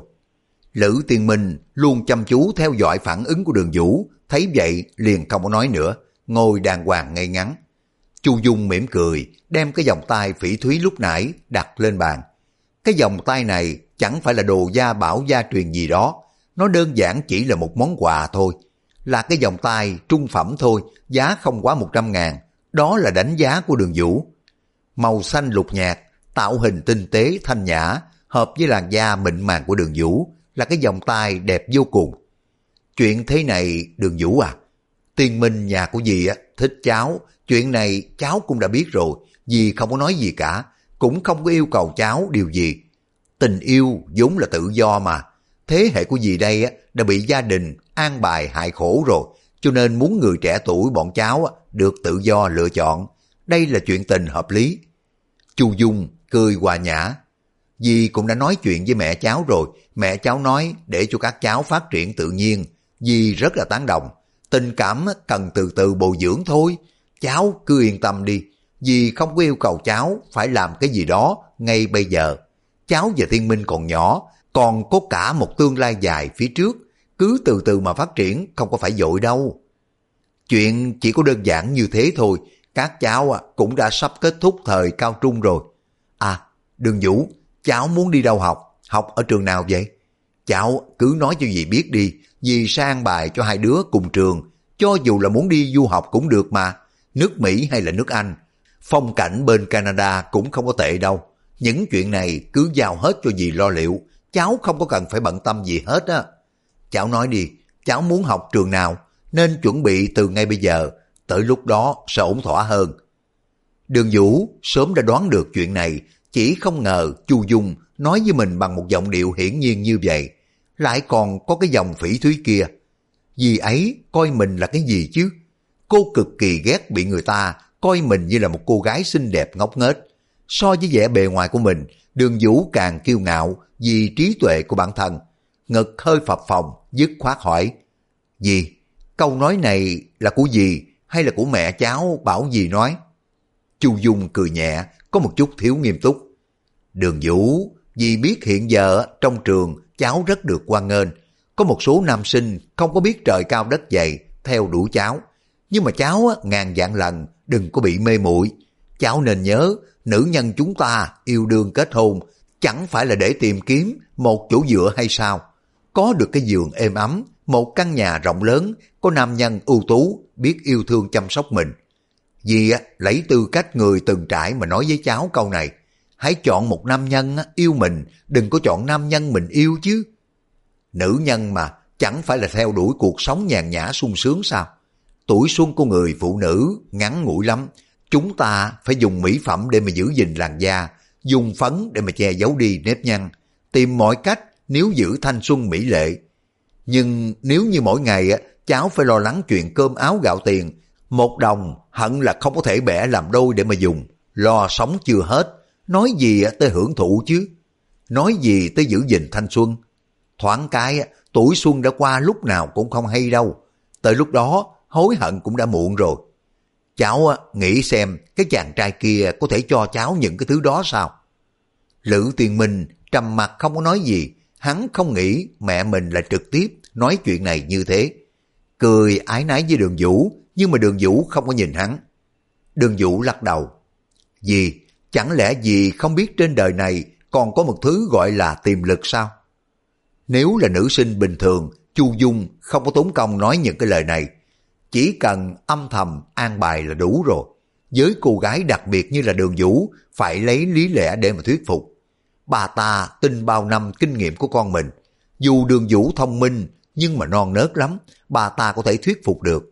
Lữ Tiên Minh luôn chăm chú theo dõi phản ứng của Đường Vũ, thấy vậy liền không có nói nữa, ngồi đàng hoàng ngay ngắn. Chu Dung mỉm cười, đem cái vòng tay phỉ thúy lúc nãy đặt lên bàn. Cái vòng tay này chẳng phải là đồ gia bảo gia truyền gì đó, nó đơn giản chỉ là một món quà thôi. Là cái vòng tay trung phẩm thôi, giá không quá 100.000, đó là đánh giá của Đường Vũ. Màu xanh lục nhạt, tạo hình tinh tế thanh nhã, hợp với làn da mịn màng của Đường Vũ, là cái vòng tay đẹp vô cùng. Chuyện thế này Đường Vũ à, Tiên Minh nhà của dì thích cháu, chuyện này cháu cũng đã biết rồi, dì không có nói gì cả, cũng không có yêu cầu cháu điều gì. Tình yêu vốn là tự do mà, thế hệ của dì đây đã bị gia đình an bài hại khổ rồi, cho nên muốn người trẻ tuổi bọn cháu được tự do lựa chọn, đây là chuyện tình hợp lý. Chu Dung cười hòa nhã. Dì cũng đã nói chuyện với mẹ cháu rồi, mẹ cháu nói để cho các cháu phát triển tự nhiên, dì rất là tán đồng. Tình cảm cần từ từ bồi dưỡng thôi, cháu cứ yên tâm đi, dì không có yêu cầu cháu phải làm cái gì đó ngay bây giờ. Cháu và Tiên Minh còn nhỏ, còn có cả một tương lai dài phía trước, cứ từ từ mà phát triển, không có phải vội đâu. Chuyện chỉ có đơn giản như thế thôi, các cháu cũng đã sắp kết thúc thời cao trung rồi. À, Đường Vũ, cháu muốn đi đâu học? Học ở trường nào vậy? Cháu cứ nói cho dì biết đi, dì sẽ an bài cho hai đứa cùng trường, cho dù là muốn đi du học cũng được mà, nước Mỹ hay là nước Anh. Phong cảnh bên Canada cũng không có tệ đâu. Những chuyện này cứ giao hết cho dì lo liệu, cháu không có cần phải bận tâm gì hết á. Cháu nói đi, cháu muốn học trường nào, nên chuẩn bị từ ngay bây giờ, tới lúc đó sẽ ổn thỏa hơn. Đường Vũ sớm đã đoán được chuyện này, chỉ không ngờ Chu Dung nói với mình bằng một giọng điệu hiển nhiên như vậy, lại còn có cái dòng phỉ thúy kia. Dì ấy coi mình là cái gì chứ? Cô cực kỳ ghét bị người ta coi mình như là một cô gái xinh đẹp ngốc nghếch. So với vẻ bề ngoài của mình, Đường Vũ càng kiêu ngạo vì trí tuệ của bản thân. Ngực hơi phập phồng, dứt khoát hỏi: Dì, câu nói này là của dì hay là của mẹ cháu bảo dì nói? Chu Dung cười nhẹ, có một chút thiếu nghiêm túc. Đường Vũ, dì biết hiện giờ trong trường cháu rất được hoan nghênh. Có một số nam sinh không có biết trời cao đất dày theo đuổi cháu. Nhưng mà cháu ngàn vạn lần đừng có bị mê muội. Cháu nên nhớ, nữ nhân chúng ta yêu đương kết hôn chẳng phải là để tìm kiếm một chỗ dựa hay sao? Có được cái giường êm ấm, một căn nhà rộng lớn, có nam nhân ưu tú biết yêu thương chăm sóc mình. Dì lấy tư cách người từng trải mà nói với cháu câu này. Hãy chọn một nam nhân yêu mình, đừng có chọn nam nhân mình yêu chứ. Nữ nhân mà chẳng phải là theo đuổi cuộc sống nhàn nhã sung sướng sao? Tuổi xuân của người phụ nữ ngắn ngủi lắm. Chúng ta phải dùng mỹ phẩm để mà giữ gìn làn da, dùng phấn để mà che giấu đi nếp nhăn, tìm mọi cách nếu giữ thanh xuân mỹ lệ. Nhưng nếu như mỗi ngày cháu phải lo lắng chuyện cơm áo gạo tiền, một đồng hận là không có thể bẻ làm đôi để mà dùng, lo sống chưa hết, nói gì tới hưởng thụ chứ, nói gì tới giữ gìn thanh xuân. Thoáng cái tuổi xuân đã qua lúc nào cũng không hay đâu, tới lúc đó hối hận cũng đã muộn rồi. Cháu nghĩ xem cái chàng trai kia có thể cho cháu những cái thứ đó sao? Lữ Tiền Minh trầm mặt không có nói gì, hắn không nghĩ mẹ mình là trực tiếp nói chuyện này như thế. Cười ái nái với Đường Vũ, nhưng mà Đường Vũ không có nhìn hắn. Đường Vũ lắc đầu. Dì, chẳng lẽ dì không biết trên đời này còn có một thứ gọi là tiềm lực sao? Nếu là nữ sinh bình thường, Chu Dung không có tốn công nói những cái lời này. Chỉ cần âm thầm an bài là đủ rồi. Với cô gái đặc biệt như là Đường Vũ, phải lấy lý lẽ để mà thuyết phục. Bà ta tin bao năm kinh nghiệm của con mình. Dù Đường Vũ thông minh, nhưng mà non nớt lắm, bà ta có thể thuyết phục được.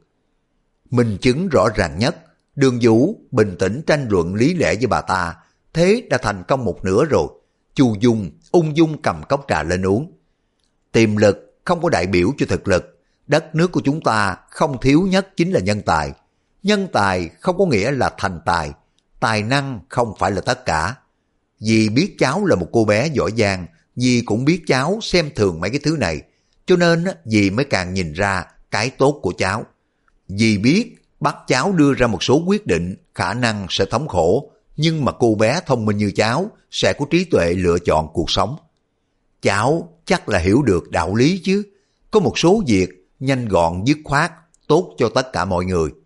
Minh chứng rõ ràng nhất, Đường Vũ bình tĩnh tranh luận lý lẽ với bà ta, thế đã thành công một nửa rồi. Chu Dung ung dung cầm cốc trà lên uống. Tiềm lực không có đại biểu cho thực lực. Đất nước của chúng ta không thiếu nhất chính là nhân tài. Nhân tài không có nghĩa là thành tài. Tài năng không phải là tất cả. Dì biết cháu là một cô bé giỏi giang, dì cũng biết cháu xem thường mấy cái thứ này, cho nên dì mới càng nhìn ra cái tốt của cháu. Dì biết bắt cháu đưa ra một số quyết định khả năng sẽ thống khổ, nhưng mà cô bé thông minh như cháu sẽ có trí tuệ lựa chọn cuộc sống. Cháu chắc là hiểu được đạo lý chứ. Có một số việc nhanh gọn dứt khoát, tốt cho tất cả mọi người.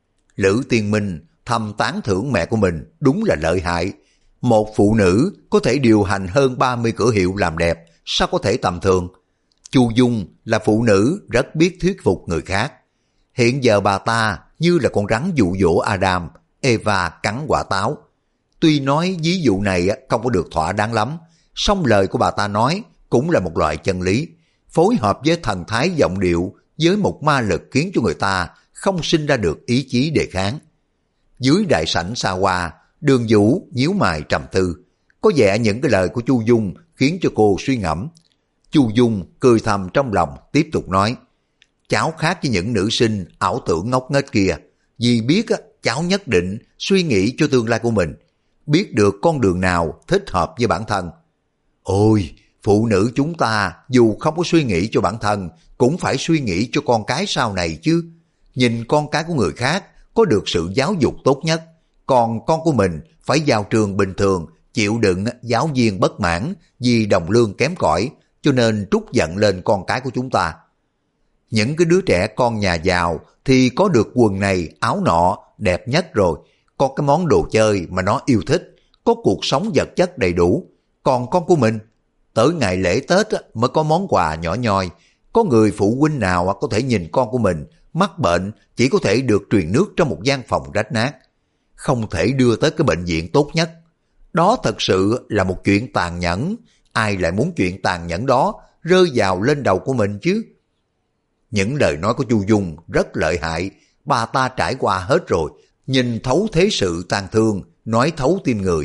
Lữ Tiên Minh thầm tán thưởng mẹ của mình đúng là lợi hại. Một phụ nữ có thể điều hành hơn 30 cửa hiệu làm đẹp, sao có thể tầm thường. Chu Dung là phụ nữ rất biết thuyết phục người khác. Hiện giờ bà ta như là con rắn dụ dỗ Adam, Eva cắn quả táo. Tuy nói ví dụ này không có được thỏa đáng lắm, song lời của bà ta nói cũng là một loại chân lý, phối hợp với thần thái giọng điệu với một ma lực khiến cho người ta không sinh ra được ý chí đề kháng. Dưới đại sảnh xa hoa, Đường Vũ nhíu mày trầm tư, có vẻ những cái lời của Chu Dung khiến cho cô suy ngẫm. Chu Dung cười thầm trong lòng tiếp tục nói, cháu khác với những nữ sinh ảo tưởng ngốc nghếch kia, vì biết cháu nhất định suy nghĩ cho tương lai của mình, biết được con đường nào thích hợp với bản thân. Ôi, phụ nữ chúng ta dù không có suy nghĩ cho bản thân cũng phải suy nghĩ cho con cái sau này chứ. Nhìn con cái của người khác có được sự giáo dục tốt nhất, còn con của mình phải vào trường bình thường, chịu đựng giáo viên bất mãn vì đồng lương kém cỏi, cho nên trút giận lên con cái của chúng ta. Những cái đứa trẻ con nhà giàu thì có được quần này áo nọ đẹp nhất rồi, có cái món đồ chơi mà nó yêu thích, có cuộc sống vật chất đầy đủ. Còn con của mình, tới ngày lễ Tết mới có món quà nhỏ nhoi. Có người phụ huynh nào có thể nhìn con của mình mắc bệnh chỉ có thể được truyền nước trong một gian phòng rách nát, không thể đưa tới cái bệnh viện tốt nhất. Đó thật sự là một chuyện tàn nhẫn. Ai lại muốn chuyện tàn nhẫn đó rơi vào lên đầu của mình chứ? Những lời nói của Chu Dung rất lợi hại. Bà ta trải qua hết rồi, nhìn thấu thế sự tàn thương, nói thấu tim người.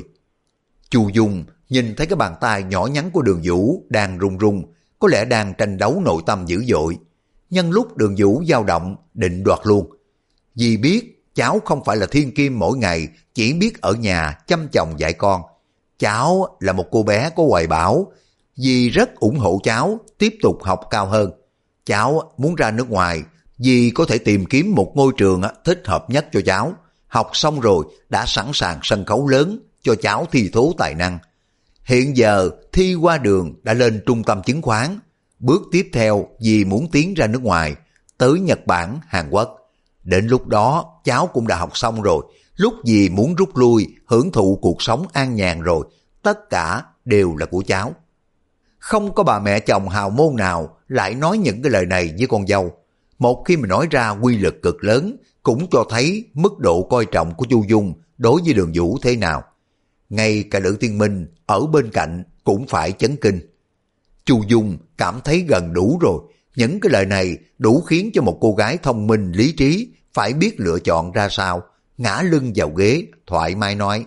Chu Dung nhìn thấy cái bàn tay nhỏ nhắn của Đường Vũ đang run run, có lẽ đang tranh đấu nội tâm dữ dội. Nhân lúc Đường Vũ dao động định đoạt luôn, vì biết cháu không phải là thiên kim mỗi ngày chỉ biết ở nhà chăm chồng dạy con. Cháu là một cô bé có hoài bão, dì rất ủng hộ cháu tiếp tục học cao hơn. Cháu muốn ra nước ngoài, dì có thể tìm kiếm một ngôi trường thích hợp nhất cho cháu. Học xong rồi đã sẵn sàng sân khấu lớn cho cháu thi thố tài năng. Hiện giờ thi qua đường đã lên trung tâm chứng khoán. Bước tiếp theo dì muốn tiến ra nước ngoài, tới Nhật Bản, Hàn Quốc. Đến lúc đó cháu cũng đã học xong rồi. Lúc dì muốn rút lui, hưởng thụ cuộc sống an nhàn rồi, tất cả đều là của cháu. Không có bà mẹ chồng hào môn nào lại nói những cái lời này với con dâu. Một khi mà nói ra quy lực cực lớn, cũng cho thấy mức độ coi trọng của Chu Dung đối với Đường Vũ thế nào. Ngay cả Lữ Tiên Minh ở bên cạnh cũng phải chấn kinh. Chu Dung cảm thấy gần đủ rồi. Những cái lời này đủ khiến cho một cô gái thông minh lý trí phải biết lựa chọn ra sao. Ngã lưng vào ghế, thoải mái nói.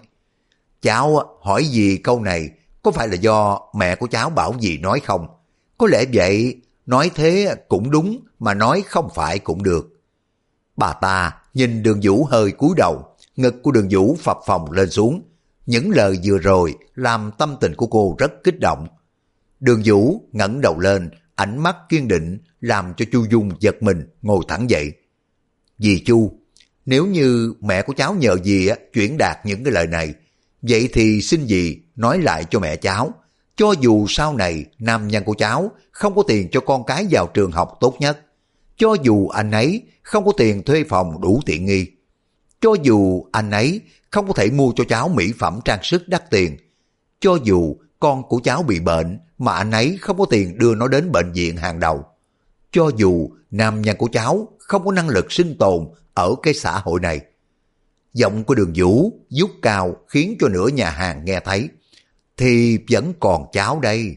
Cháu hỏi gì câu này có phải là do mẹ của cháu bảo gì nói không? Có lẽ vậy, nói thế cũng đúng mà nói không phải cũng được. Bà ta nhìn Đường Vũ hơi cúi đầu, ngực của Đường Vũ phập phồng lên xuống. Những lời vừa rồi làm tâm tình của cô rất kích động. Đường Vũ ngẩng đầu lên, ánh mắt kiên định làm cho Chu Dung giật mình ngồi thẳng dậy. Dì Chu, nếu như mẹ của cháu nhờ dì chuyển đạt những cái lời này, vậy thì xin dì nói lại cho mẹ cháu. Cho dù sau này nam nhân của cháu không có tiền cho con cái vào trường học tốt nhất, cho dù anh ấy không có tiền thuê phòng đủ tiện nghi, cho dù anh ấy không có thể mua cho cháu mỹ phẩm trang sức đắt tiền, cho dù con của cháu bị bệnh mà anh ấy không có tiền đưa nó đến bệnh viện hàng đầu, cho dù nam nhân của cháu không có năng lực sinh tồn ở cái xã hội này. Giọng của Đường Vũ vút cao khiến cho nửa nhà hàng nghe thấy. Thì vẫn còn cháu đây.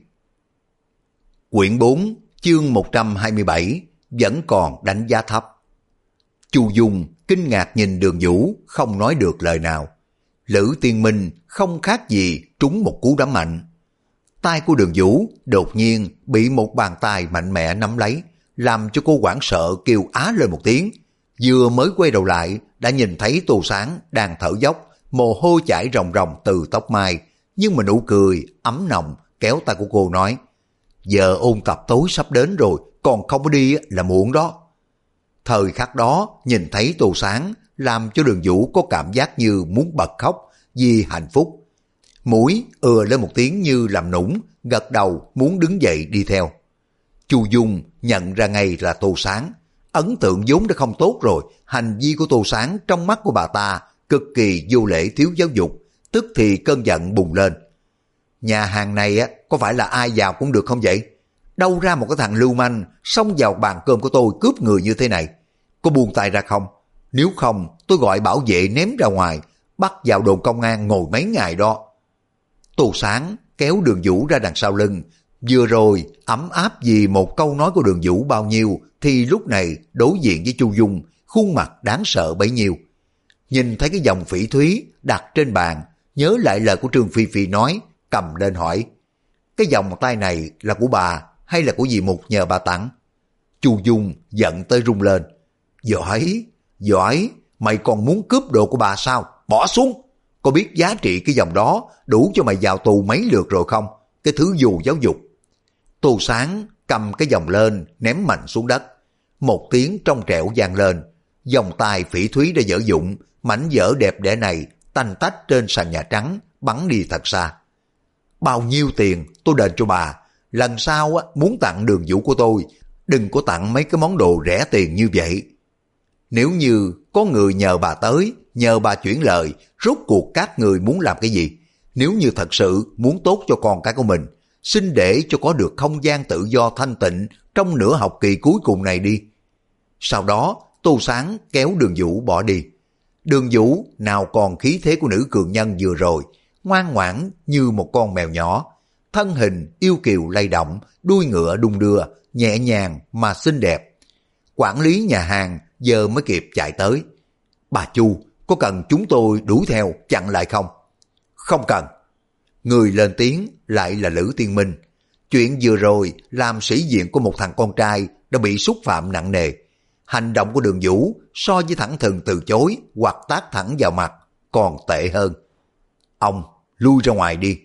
Quyển 4, chương 127, vẫn còn đánh giá thấp. Chu Dung kinh ngạc nhìn Đường Vũ, không nói được lời nào. Lữ Tiên Minh không khác gì trúng một cú đấm mạnh. Tay của Đường Vũ đột nhiên bị một bàn tay mạnh mẽ nắm lấy, làm cho cô hoảng sợ kêu á lên một tiếng. Vừa mới quay đầu lại đã nhìn thấy Tô Sáng đang thở dốc, mồ hôi chảy ròng ròng từ tóc mai, nhưng mà nụ cười ấm nồng kéo tay của cô nói: giờ ôn tập tối sắp đến rồi, còn không có đi là muộn đó. Thời khắc đó nhìn thấy Tô Sáng làm cho Đường Vũ có cảm giác như muốn bật khóc vì hạnh phúc. Mũi ừa lên một tiếng như làm nũng, gật đầu muốn đứng dậy đi theo. Chu Dung nhận ra ngay là Tô Sáng. Ấn tượng vốn đã không tốt rồi, hành vi của Tô Sáng trong mắt của bà ta cực kỳ vô lễ thiếu giáo dục, tức thì cơn giận bùng lên. Nhà hàng này có phải là ai vào cũng được không vậy? Đâu ra một cái thằng lưu manh xông vào bàn cơm của tôi cướp người như thế này? Có buông tay ra không? Nếu không tôi gọi bảo vệ ném ra ngoài, bắt vào đồn công an ngồi mấy ngày đó. Tô Sáng kéo Đường Vũ ra đằng sau lưng. Vừa rồi ấm áp vì một câu nói của Đường Vũ bao nhiêu, thì lúc này đối diện với Chu Dung, khuôn mặt đáng sợ bấy nhiêu. Nhìn thấy cái vòng phỉ thúy đặt trên bàn, nhớ lại lời của Trương Phi Phi nói, cầm lên hỏi: cái vòng tay này là của bà hay là của dì Mục nhờ bà tặng? Chu Dung giận tới rung lên. Giỏi, giỏi, mày còn muốn cướp đồ của bà sao? Bỏ xuống! Có biết giá trị cái vòng đó đủ cho mày vào tù mấy lượt rồi không? Cái thứ dù giáo dục. Tô Sáng cầm cái vòng lên ném mạnh xuống đất. Một tiếng trong trẻo vang lên. Vòng tay phỉ thúy đã dở dụng, mảnh vỡ đẹp đẽ này tanh tách trên sàn nhà trắng, bắn đi thật xa. Bao nhiêu tiền tôi đền cho bà. Lần sau muốn tặng Đường Vũ của tôi, đừng có tặng mấy cái món đồ rẻ tiền như vậy. Nếu như có người nhờ bà tới, nhờ bà chuyển lời, rốt cuộc các người muốn làm cái gì? Nếu như thật sự muốn tốt cho con cái của mình, xin để cho có được không gian tự do thanh tịnh trong nửa học kỳ cuối cùng này đi. Sau đó Tô Sáng kéo Đường Vũ bỏ đi. Đường Vũ nào còn khí thế của nữ cường nhân vừa rồi, ngoan ngoãn như một con mèo nhỏ, thân hình yêu kiều lay động, đuôi ngựa đung đưa, nhẹ nhàng mà xinh đẹp. Quản lý nhà hàng giờ mới kịp chạy tới. Bà Chu, có cần chúng tôi đuổi theo chặn lại không? Không cần. Người lên tiếng lại là Lữ Tiên Minh. Chuyện vừa rồi làm sĩ diện của một thằng con trai đã bị xúc phạm nặng nề. Hành động của Đường Vũ so với thẳng thừng từ chối hoặc tát thẳng vào mặt còn tệ hơn. Ông lui ra ngoài đi.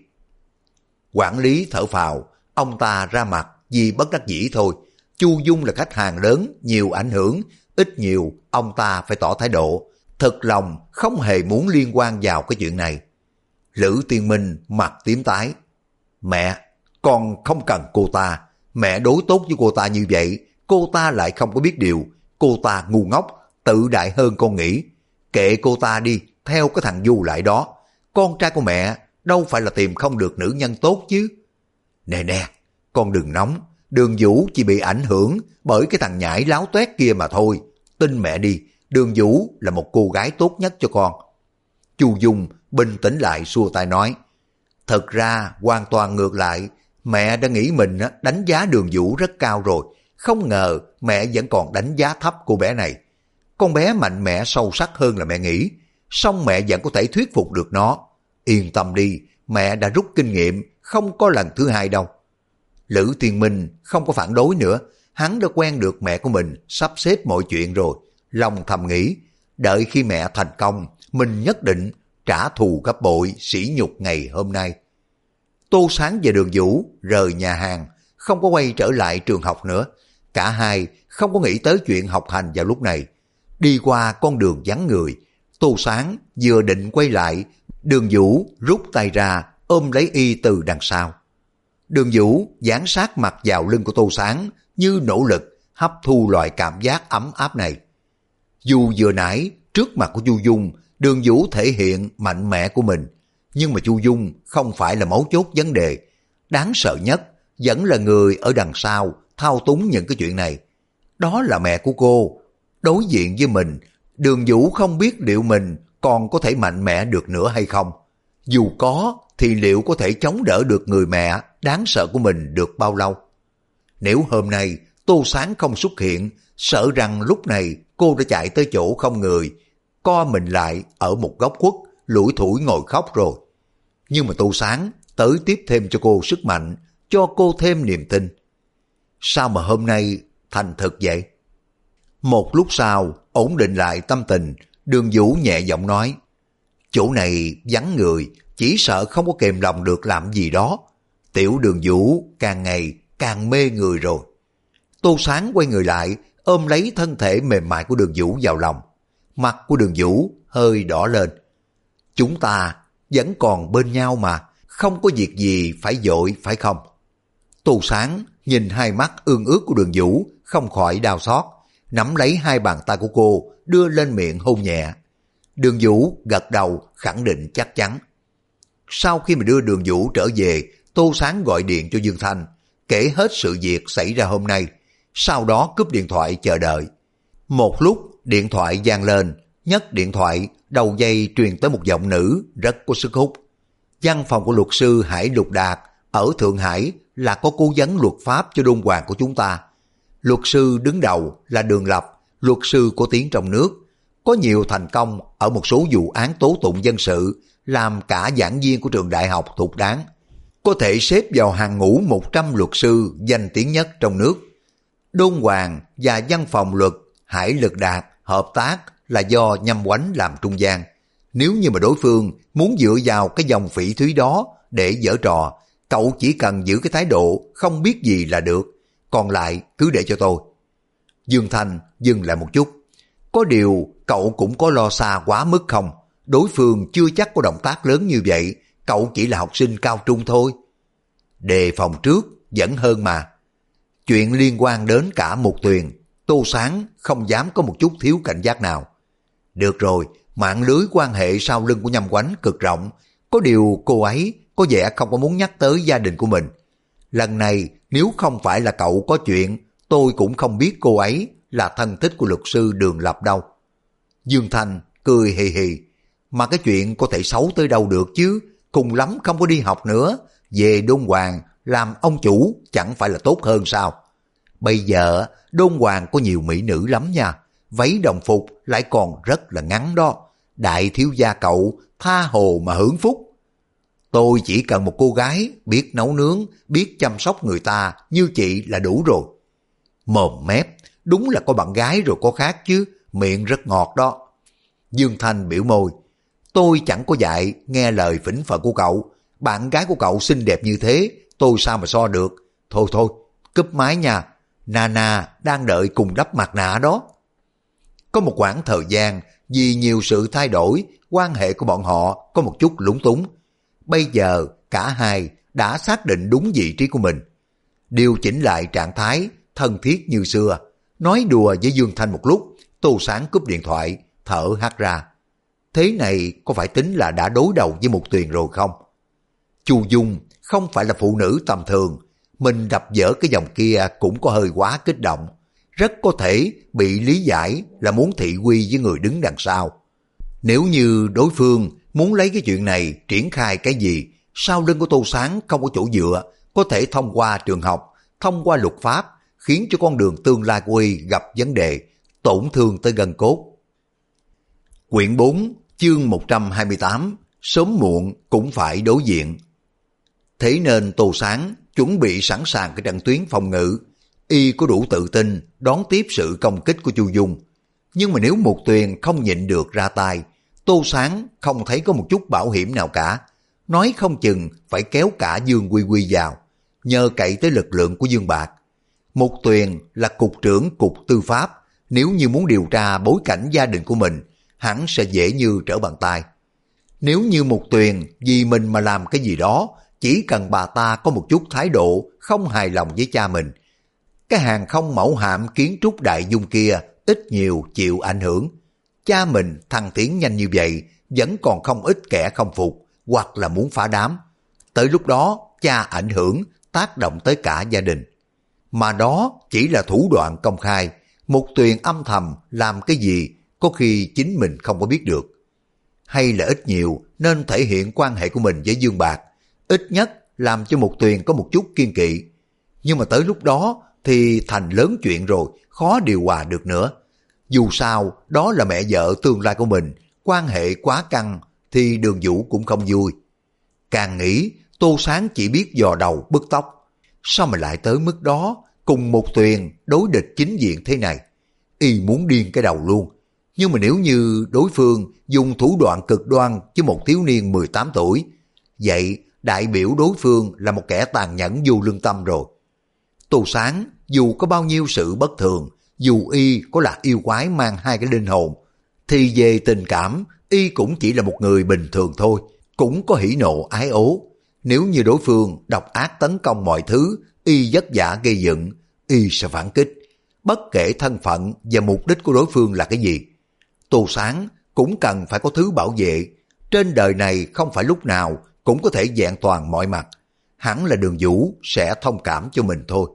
Quản lý thở phào, ông ta ra mặt vì bất đắc dĩ thôi. Chu Dung là khách hàng lớn, nhiều ảnh hưởng, ít nhiều ông ta phải tỏ thái độ, thật lòng không hề muốn liên quan vào cái chuyện này. Lữ Tiên Minh mặt tím tái. Mẹ, con không cần cô ta, mẹ đối tốt với cô ta như vậy, cô ta lại không có biết điều, cô ta ngu ngốc, tự đại hơn con nghĩ. Kệ cô ta đi, theo cái thằng Du lại đó, con trai của mẹ đâu phải là tìm không được nữ nhân tốt chứ. Nè nè, con đừng nóng, Đường Vũ chỉ bị ảnh hưởng bởi cái thằng nhãi láo toét kia mà thôi. Tin mẹ đi, Đường Vũ là một cô gái tốt nhất cho con. Chu Dung bình tĩnh lại xua tay nói, thật ra hoàn toàn ngược lại, mẹ đã nghĩ mình đánh giá Đường Vũ rất cao rồi, không ngờ mẹ vẫn còn đánh giá thấp cô bé này. Con bé mạnh mẽ sâu sắc hơn là mẹ nghĩ, song mẹ vẫn có thể thuyết phục được nó. Yên tâm đi, mẹ đã rút kinh nghiệm, không có lần thứ hai đâu. Lữ Tiên Minh không có phản đối nữa, hắn đã quen được mẹ của mình sắp xếp mọi chuyện rồi, lòng thầm nghĩ, đợi khi mẹ thành công, mình nhất định trả thù gấp bội sỉ nhục ngày hôm nay. Tô Sáng và Đường Vũ rời nhà hàng, không có quay trở lại trường học nữa. Cả hai không có nghĩ tới chuyện học hành vào lúc này. Đi qua con đường vắng người, Tô Sáng vừa định quay lại, Đường Vũ rút tay ra ôm lấy y từ đằng sau. Đường Vũ dán sát mặt vào lưng của Tô Sáng như nỗ lực hấp thu loại cảm giác ấm áp này. Dù vừa nãy trước mặt của Chu Dung, Đường Vũ thể hiện mạnh mẽ của mình, nhưng mà Chu Dung không phải là mấu chốt vấn đề. Đáng sợ nhất vẫn là người ở đằng sau thao túng những cái chuyện này. Đó là mẹ của cô. Đối diện với mình, Đường Vũ không biết liệu mình còn có thể mạnh mẽ được nữa hay không. Dù có thì liệu có thể chống đỡ được người mẹ đáng sợ của mình được bao lâu. Nếu hôm nay Tô Sáng không xuất hiện, sợ rằng lúc này cô đã chạy tới chỗ không người, co mình lại ở một góc khuất, lủi thủi ngồi khóc rồi. Nhưng mà Tô Sáng tới tiếp thêm cho cô sức mạnh, cho cô thêm niềm tin. Sao mà hôm nay thành thực vậy? Một lúc sau, ổn định lại tâm tình, Đường Vũ nhẹ giọng nói, chỗ này vắng người, chỉ sợ không có kềm lòng được làm gì đó. Tiểu Đường Vũ càng ngày càng mê người rồi. Tô Sáng quay người lại, ôm lấy thân thể mềm mại của Đường Vũ vào lòng. Mặt của Đường Vũ hơi đỏ lên. Chúng ta vẫn còn bên nhau mà, không có việc gì phải vội phải không? Tô Sáng nhìn hai mắt ương ướt của Đường Vũ, không khỏi đau xót, nắm lấy hai bàn tay của cô, đưa lên miệng hôn nhẹ. Đường Vũ gật đầu khẳng định chắc chắn. Sau khi mà đưa Đường Vũ trở về, Tô Sáng gọi điện cho Dương Thanh, kể hết sự việc xảy ra hôm nay, sau đó cúp điện thoại chờ đợi. Một lúc điện thoại vang lên, nhấc điện thoại, đầu dây truyền tới một giọng nữ rất có sức hút. Văn phòng của luật sư Hải Lục Đạt ở Thượng Hải là có cố vấn luật pháp cho Đôn Hoàng của chúng ta. Luật sư đứng đầu là Đường Lập, luật sư có tiếng trong nước, có nhiều thành công ở một số vụ án tố tụng dân sự, làm cả giảng viên của trường đại học thuộc đáng. Có thể xếp vào hàng ngũ 100 luật sư danh tiếng nhất trong nước. Đôn Hoàng và văn phòng luật Hải Lực Đạt hợp tác là do Nhâm Oánh làm trung gian. Nếu như mà đối phương muốn dựa vào cái dòng phỉ thúy đó để giở trò, cậu chỉ cần giữ cái thái độ không biết gì là được, còn lại cứ để cho tôi. Dương Thanh dừng lại một chút. Có điều cậu cũng có lo xa quá mức không? Đối phương chưa chắc có động tác lớn như vậy, cậu chỉ là học sinh cao trung thôi. Đề phòng trước vẫn hơn mà. Chuyện liên quan đến cả Mục Tuyền, Tô Sáng không dám có một chút thiếu cảnh giác nào. Được rồi, mạng lưới quan hệ sau lưng của Nhâm Oánh cực rộng, có điều cô ấy có vẻ không có muốn nhắc tới gia đình của mình. Lần này nếu không phải là cậu có chuyện, tôi cũng không biết cô ấy là thân thích của luật sư Đường Lập đâu. Dương Thanh cười hì hì, mà cái chuyện có thể xấu tới đâu được chứ, cùng lắm không có đi học nữa, về Đôn Hoàng làm ông chủ chẳng phải là tốt hơn sao? Bây giờ Đôn Hoàng có nhiều mỹ nữ lắm nha, váy đồng phục lại còn rất là ngắn đó. Đại thiếu gia cậu tha hồ mà hưởng phúc. Tôi chỉ cần một cô gái biết nấu nướng, biết chăm sóc người ta như chị là đủ rồi. Mồm mép, đúng là có bạn gái rồi có khác chứ, miệng rất ngọt đó. Dương Thanh biểu môi, tôi chẳng có dạy nghe lời phỉnh phật của cậu, bạn gái của cậu xinh đẹp như thế, tôi sao mà so được. Thôi thôi, cúp máy nha, Nana đang đợi cùng đắp mặt nạ đó. Có một khoảng thời gian, vì nhiều sự thay đổi, quan hệ của bọn họ có một chút lúng túng. Bây giờ, cả hai đã xác định đúng vị trí của mình. Điều chỉnh lại trạng thái, thân thiết như xưa. Nói đùa với Dương Thanh một lúc, Tô Sáng cúp điện thoại, thở hắt ra. Thế này có phải tính là đã đối đầu với Mục Tuyền rồi không? Chu Dung không phải là phụ nữ tầm thường, mình đập vỡ cái dòng kia cũng có hơi quá kích động. Rất có thể bị lý giải là muốn thị uy với người đứng đằng sau. Nếu như đối phương muốn lấy cái chuyện này triển khai cái gì, sau lưng của Tô Sáng không có chỗ dựa, có thể thông qua trường học, thông qua luật pháp, khiến cho con đường tương lai của y gặp vấn đề, tổn thương tới gân cốt. Quyển 4, chương 128, sớm muộn cũng phải đối diện. Thế nên Tô Sáng chuẩn bị sẵn sàng cái trận tuyến phòng ngự, y có đủ tự tin đón tiếp sự công kích của Chu Dung. Nhưng mà nếu Mục Tuyền không nhịn được ra tay, Tô Sáng không thấy có một chút bảo hiểm nào cả. Nói không chừng phải kéo cả Dương Quy Quy vào, nhờ cậy tới lực lượng của Dương Bạc. Mục Tuyền là cục trưởng cục tư pháp, nếu như muốn điều tra bối cảnh gia đình của mình, hẳn sẽ dễ như trở bàn tay. Nếu như Mục Tuyền vì mình mà làm cái gì đó, chỉ cần bà ta có một chút thái độ không hài lòng với cha mình, cái hàng không mẫu hạm kiến trúc đại dung kia ít nhiều chịu ảnh hưởng. Cha mình thăng tiến nhanh như vậy, vẫn còn không ít kẻ không phục, hoặc là muốn phá đám. Tới lúc đó, cha ảnh hưởng, tác động tới cả gia đình. Mà đó chỉ là thủ đoạn công khai, Mục Tuyền âm thầm làm cái gì, có khi chính mình không có biết được. Hay là ít nhiều nên thể hiện quan hệ của mình với Dương Bạc, ít nhất làm cho Mục Tuyền có một chút kiên kỵ. Nhưng mà tới lúc đó thì thành lớn chuyện rồi, khó điều hòa được nữa. Dù sao, đó là mẹ vợ tương lai của mình, quan hệ quá căng thì Đường Vũ cũng không vui. Càng nghĩ, Tô Sáng chỉ biết dò đầu bứt tóc. Sao mà lại tới mức đó, cùng Mục Tuyền đối địch chính diện thế này? Y muốn điên cái đầu luôn. Nhưng mà nếu như đối phương dùng thủ đoạn cực đoan với một thiếu niên 18 tuổi, vậy đại biểu đối phương là một kẻ tàn nhẫn vô lương tâm rồi. Tô Sáng dù có bao nhiêu sự bất thường, dù y có là yêu quái mang hai cái linh hồn, thì về tình cảm y cũng chỉ là một người bình thường thôi, cũng có hỉ nộ ái ố. Nếu như đối phương độc ác tấn công mọi thứ, y vất vả gây dựng, y sẽ phản kích, bất kể thân phận và mục đích của đối phương là cái gì. Tô Sáng cũng cần phải có thứ bảo vệ. Trên đời này không phải lúc nào cũng có thể vẹn toàn mọi mặt. Hẳn là Đường Vũ sẽ thông cảm cho mình thôi.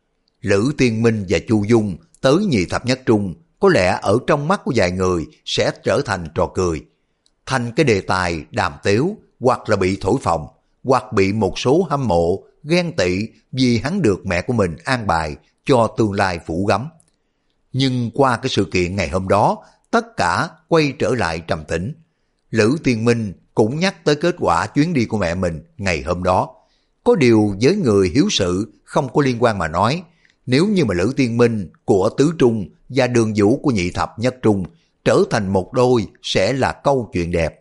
Lữ Tiên Minh và Chu Dung tới nhì thập nhất trung, có lẽ ở trong mắt của vài người sẽ trở thành trò cười, thành cái đề tài đàm tếu, hoặc là bị thổi phồng, hoặc bị một số hâm mộ ghen tị vì hắn được mẹ của mình an bài cho tương lai phủ gấm. Nhưng qua cái sự kiện ngày hôm đó, tất cả quay trở lại trầm tĩnh. Lữ Tiên Minh cũng nhắc tới kết quả chuyến đi của mẹ mình ngày hôm đó. Có điều với người hiếu sự không có liên quan mà nói, nếu như mà Lữ Tiên Minh của tứ trung và Đường Vũ của nhị thập nhất trung trở thành một đôi sẽ là câu chuyện đẹp.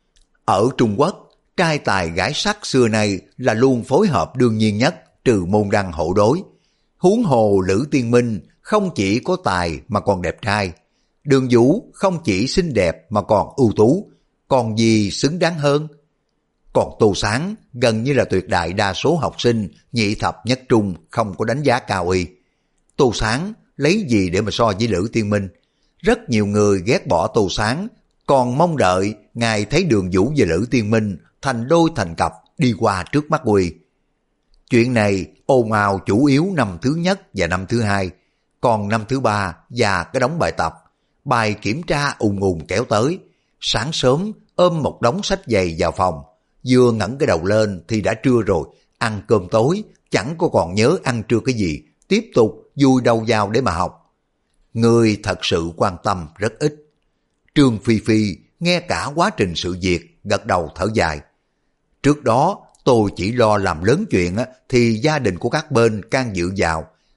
Ở Trung Quốc, trai tài gái sắc xưa nay là luôn phối hợp đương nhiên nhất, trừ môn đăng hộ đối. Huống hồ Lữ Tiên Minh không chỉ có tài mà còn đẹp trai, Đường Vũ không chỉ xinh đẹp mà còn ưu tú, còn gì xứng đáng hơn. Còn Tô Sáng gần như là tuyệt đại đa số học sinh nhị thập nhất trung không có đánh giá cao y. Tô Sáng lấy gì để mà so với Lữ Tiên Minh? Rất nhiều người ghét bỏ Tô Sáng, còn mong đợi ngài thấy Đường Vũ và Lữ Tiên Minh thành đôi thành cặp đi qua trước mắt y. Chuyện này ồn ào chủ yếu năm thứ nhất và năm thứ hai, còn năm thứ ba và cái đống bài tập, bài kiểm tra ùn ùn kéo tới. Sáng sớm ôm một đống sách dày vào phòng, vừa ngẩng cái đầu lên thì đã trưa rồi, ăn cơm tối, chẳng có còn nhớ ăn trưa cái gì, tiếp tục vùi đầu vào để mà học. Người thật sự quan tâm rất ít. Trương Phi Phi nghe cả quá trình sự việc, gật đầu thở dài. Trước đó tôi chỉ lo làm lớn chuyện thì gia đình của các bên can dự vào,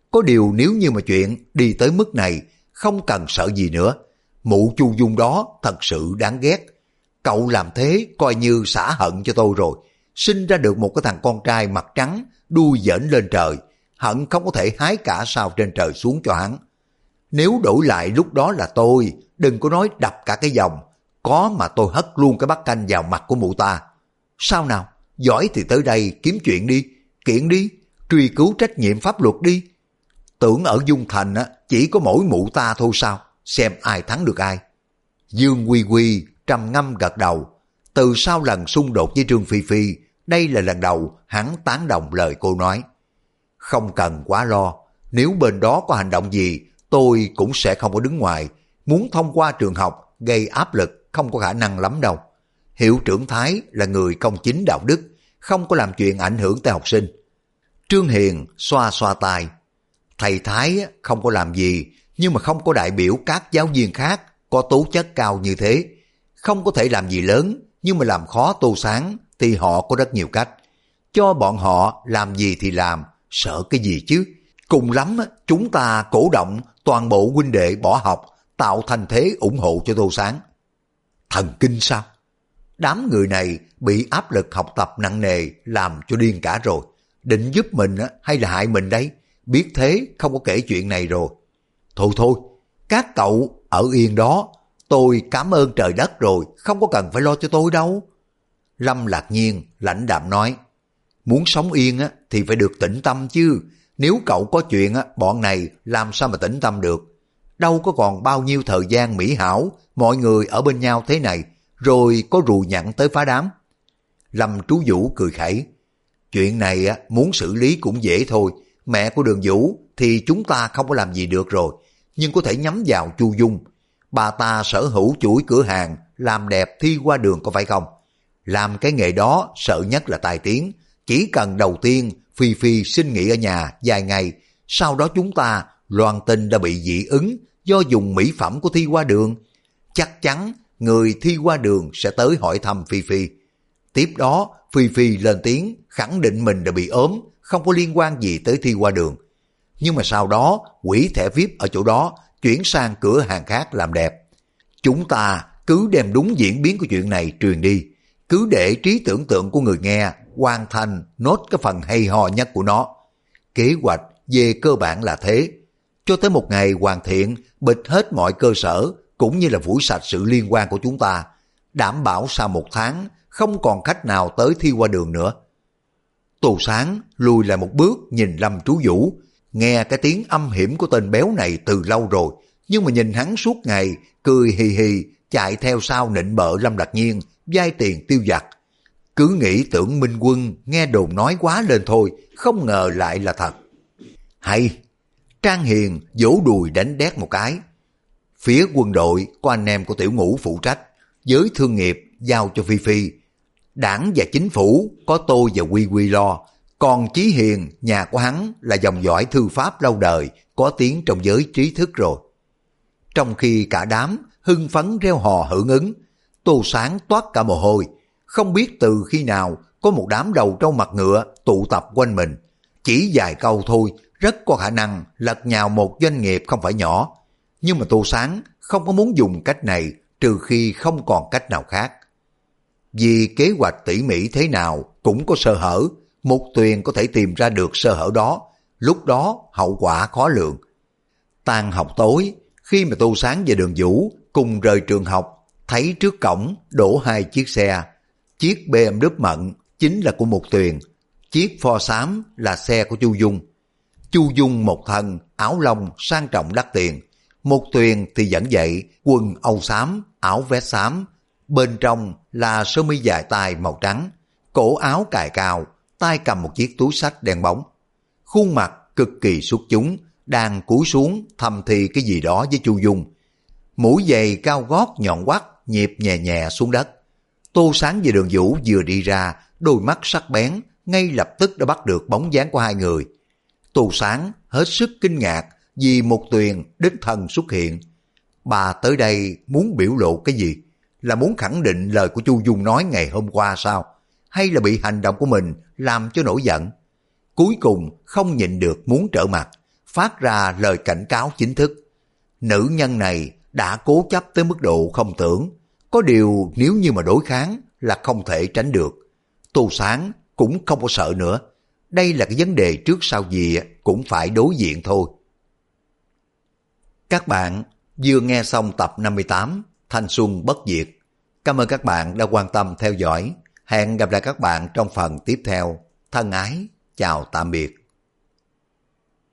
Có điều nếu như mà chuyện đi tới mức này, không cần sợ gì nữa. Mụ Chu Dung đó thật sự đáng ghét. Cậu làm thế coi như xả hận cho tôi rồi. Sinh ra được một cái thằng con trai mặt trắng, đuôi dễn lên trời, hận không có thể hái cả sao trên trời xuống cho hắn. Nếu đổi lại lúc đó là tôi, đừng có nói đập cả cái vòng, có mà tôi hất luôn cái bát canh vào mặt của mụ ta. Sao nào, giỏi thì tới đây kiếm chuyện đi, kiện đi, truy cứu trách nhiệm pháp luật đi. Tưởng ở Dung Thành chỉ có mỗi mụ ta thôi sao, xem ai thắng được ai. Dương Quy Quy trầm ngâm gật đầu. Từ sau lần xung đột với Trương Phi Phi, đây là lần đầu hắn tán đồng lời cô nói. Không cần quá lo, nếu bên đó có hành động gì, tôi cũng sẽ không có đứng ngoài. Muốn thông qua trường học gây áp lực không có khả năng lắm đâu. Hiệu trưởng Thái là người công chính đạo đức, không có làm chuyện ảnh hưởng tới học sinh. Trương Hiền xoa xoa tai. Thầy Thái không có làm gì, nhưng mà không có đại biểu các giáo viên khác có tố chất cao như thế. Không có thể làm gì lớn, nhưng mà làm khó Tô Sáng thì họ có rất nhiều cách. Cho bọn họ làm gì thì làm, sợ cái gì chứ. Cùng lắm chúng ta cổ động toàn bộ huynh đệ bỏ học, tạo thành thế ủng hộ cho Tô Sáng. Thần kinh sao? Đám người này bị áp lực học tập nặng nề làm cho điên cả rồi. Định giúp mình hay là hại mình đấy? Biết thế không có kể chuyện này rồi. Thôi thôi, các cậu ở yên đó, tôi cảm ơn trời đất rồi, không có cần phải lo cho tôi đâu. Lâm Lạc Nhiên lãnh đạm nói, muốn sống yên thì phải được tĩnh tâm chứ. Nếu cậu có chuyện bọn này làm sao mà tĩnh tâm được. Đâu có còn bao nhiêu thời gian mỹ hảo, mọi người ở bên nhau thế này, rồi có rù nhặn tới phá đám. Lâm Trú Vũ cười khẩy, chuyện này muốn xử lý cũng dễ thôi. Mẹ của Đường Vũ thì chúng ta không có làm gì được rồi, nhưng có thể nhắm vào Chu Dung. Bà ta sở hữu chuỗi cửa hàng làm đẹp Thi Hoa Đường có phải không? Làm cái nghề đó sợ nhất là tai tiếng. Chỉ cần đầu tiên Phi Phi xin nghỉ ở nhà vài ngày, sau đó chúng ta loan tin đã bị dị ứng do dùng mỹ phẩm của Thi Hoa Đường. Chắc chắn người Thi Hoa Đường sẽ tới hỏi thăm Phi Phi. Tiếp đó Phi Phi lên tiếng khẳng định mình đã bị ốm, không có liên quan gì tới Thi Hoa Đường. Nhưng mà sau đó hủy thẻ VIP ở chỗ đó, chuyển sang cửa hàng khác làm đẹp. Chúng ta cứ đem đúng diễn biến của chuyện này truyền đi, cứ để trí tưởng tượng của người nghe hoàn thành nốt cái phần hay ho nhất của nó. Kế hoạch về cơ bản là thế. Cho tới một ngày hoàn thiện, bịt hết mọi cơ sở cũng như là phủi sạch sự liên quan của chúng ta. Đảm bảo sau 1 tháng không còn khách nào tới Thi Hoa Đường nữa. Tô Sáng lùi lại một bước nhìn Lâm Trú Vũ, nghe cái tiếng âm hiểm của tên béo này từ lâu rồi, nhưng mà nhìn hắn suốt ngày cười hì hì chạy theo sau nịnh bợ Lâm Lạc Nhiên vay tiền tiêu vặt. Cứ nghĩ tưởng Minh Quân nghe đồn nói quá lên thôi, không ngờ lại là thật. Hay! Trang Hiền vỗ đùi đánh đét một cái. Phía quân đội có anh em của Tiểu Ngũ phụ trách, với thương nghiệp giao cho Phi Phi. Đảng và chính phủ có tôi và Quy Quy lo, còn Chí Hiền nhà của hắn là dòng dõi thư pháp lâu đời, có tiếng trong giới trí thức rồi. Trong khi cả đám hưng phấn reo hò hưởng ứng, Tô Sáng toát cả mồ hôi, không biết từ khi nào có một đám đầu trâu mặt ngựa tụ tập quanh mình. Chỉ vài câu thôi, rất có khả năng lật nhào một doanh nghiệp không phải nhỏ. Nhưng mà Tô Sáng không có muốn dùng cách này trừ khi không còn cách nào khác. Vì kế hoạch tỉ mỉ thế nào cũng có sơ hở, Mục Tuyền có thể tìm ra được sơ hở đó, lúc đó hậu quả khó lường. Tan học tối, khi mà Tô Sáng và Đường Vũ cùng rời trường học, thấy trước cổng đổ 2 chiếc xe. Chiếc BMW Mận chính là của Mục Tuyền, chiếc Ford xám là xe của Chu Dung. Chu Dung một thân áo lông sang trọng đắt tiền, Mục Tuyền thì vẫn vậy, quần âu xám, áo vest xám, bên trong là sơ mi dài tay màu trắng, cổ áo cài cao, tay cầm một chiếc túi xách đen bóng. Khuôn mặt cực kỳ xuất chúng, đang cúi xuống thầm thì cái gì đó với Chu Dung. Mũi giày cao gót nhọn quắt nhịp nhẹ nhẹ xuống đất. Tô Sáng và Đường Vũ vừa đi ra, đôi mắt sắc bén ngay lập tức đã bắt được bóng dáng của hai người. Tô Sáng hết sức kinh ngạc vì Mục Tuyền đích thân xuất hiện. Bà tới đây muốn biểu lộ cái gì? Là muốn khẳng định lời của Chu Dung nói ngày hôm qua sao? Hay là bị hành động của mình làm cho nổi giận? Cuối cùng không nhịn được muốn trở mặt, phát ra lời cảnh cáo chính thức. Nữ nhân này đã cố chấp tới mức độ không tưởng, có điều nếu như mà đối kháng là không thể tránh được. Tô Sáng cũng không có sợ nữa, đây là cái vấn đề trước sau gì cũng phải đối diện thôi. Các bạn vừa nghe xong tập 58 Thanh Xuân Bất Diệt. Cảm ơn các bạn đã quan tâm theo dõi. Hẹn gặp lại các bạn trong phần tiếp theo. Thân ái, chào tạm biệt.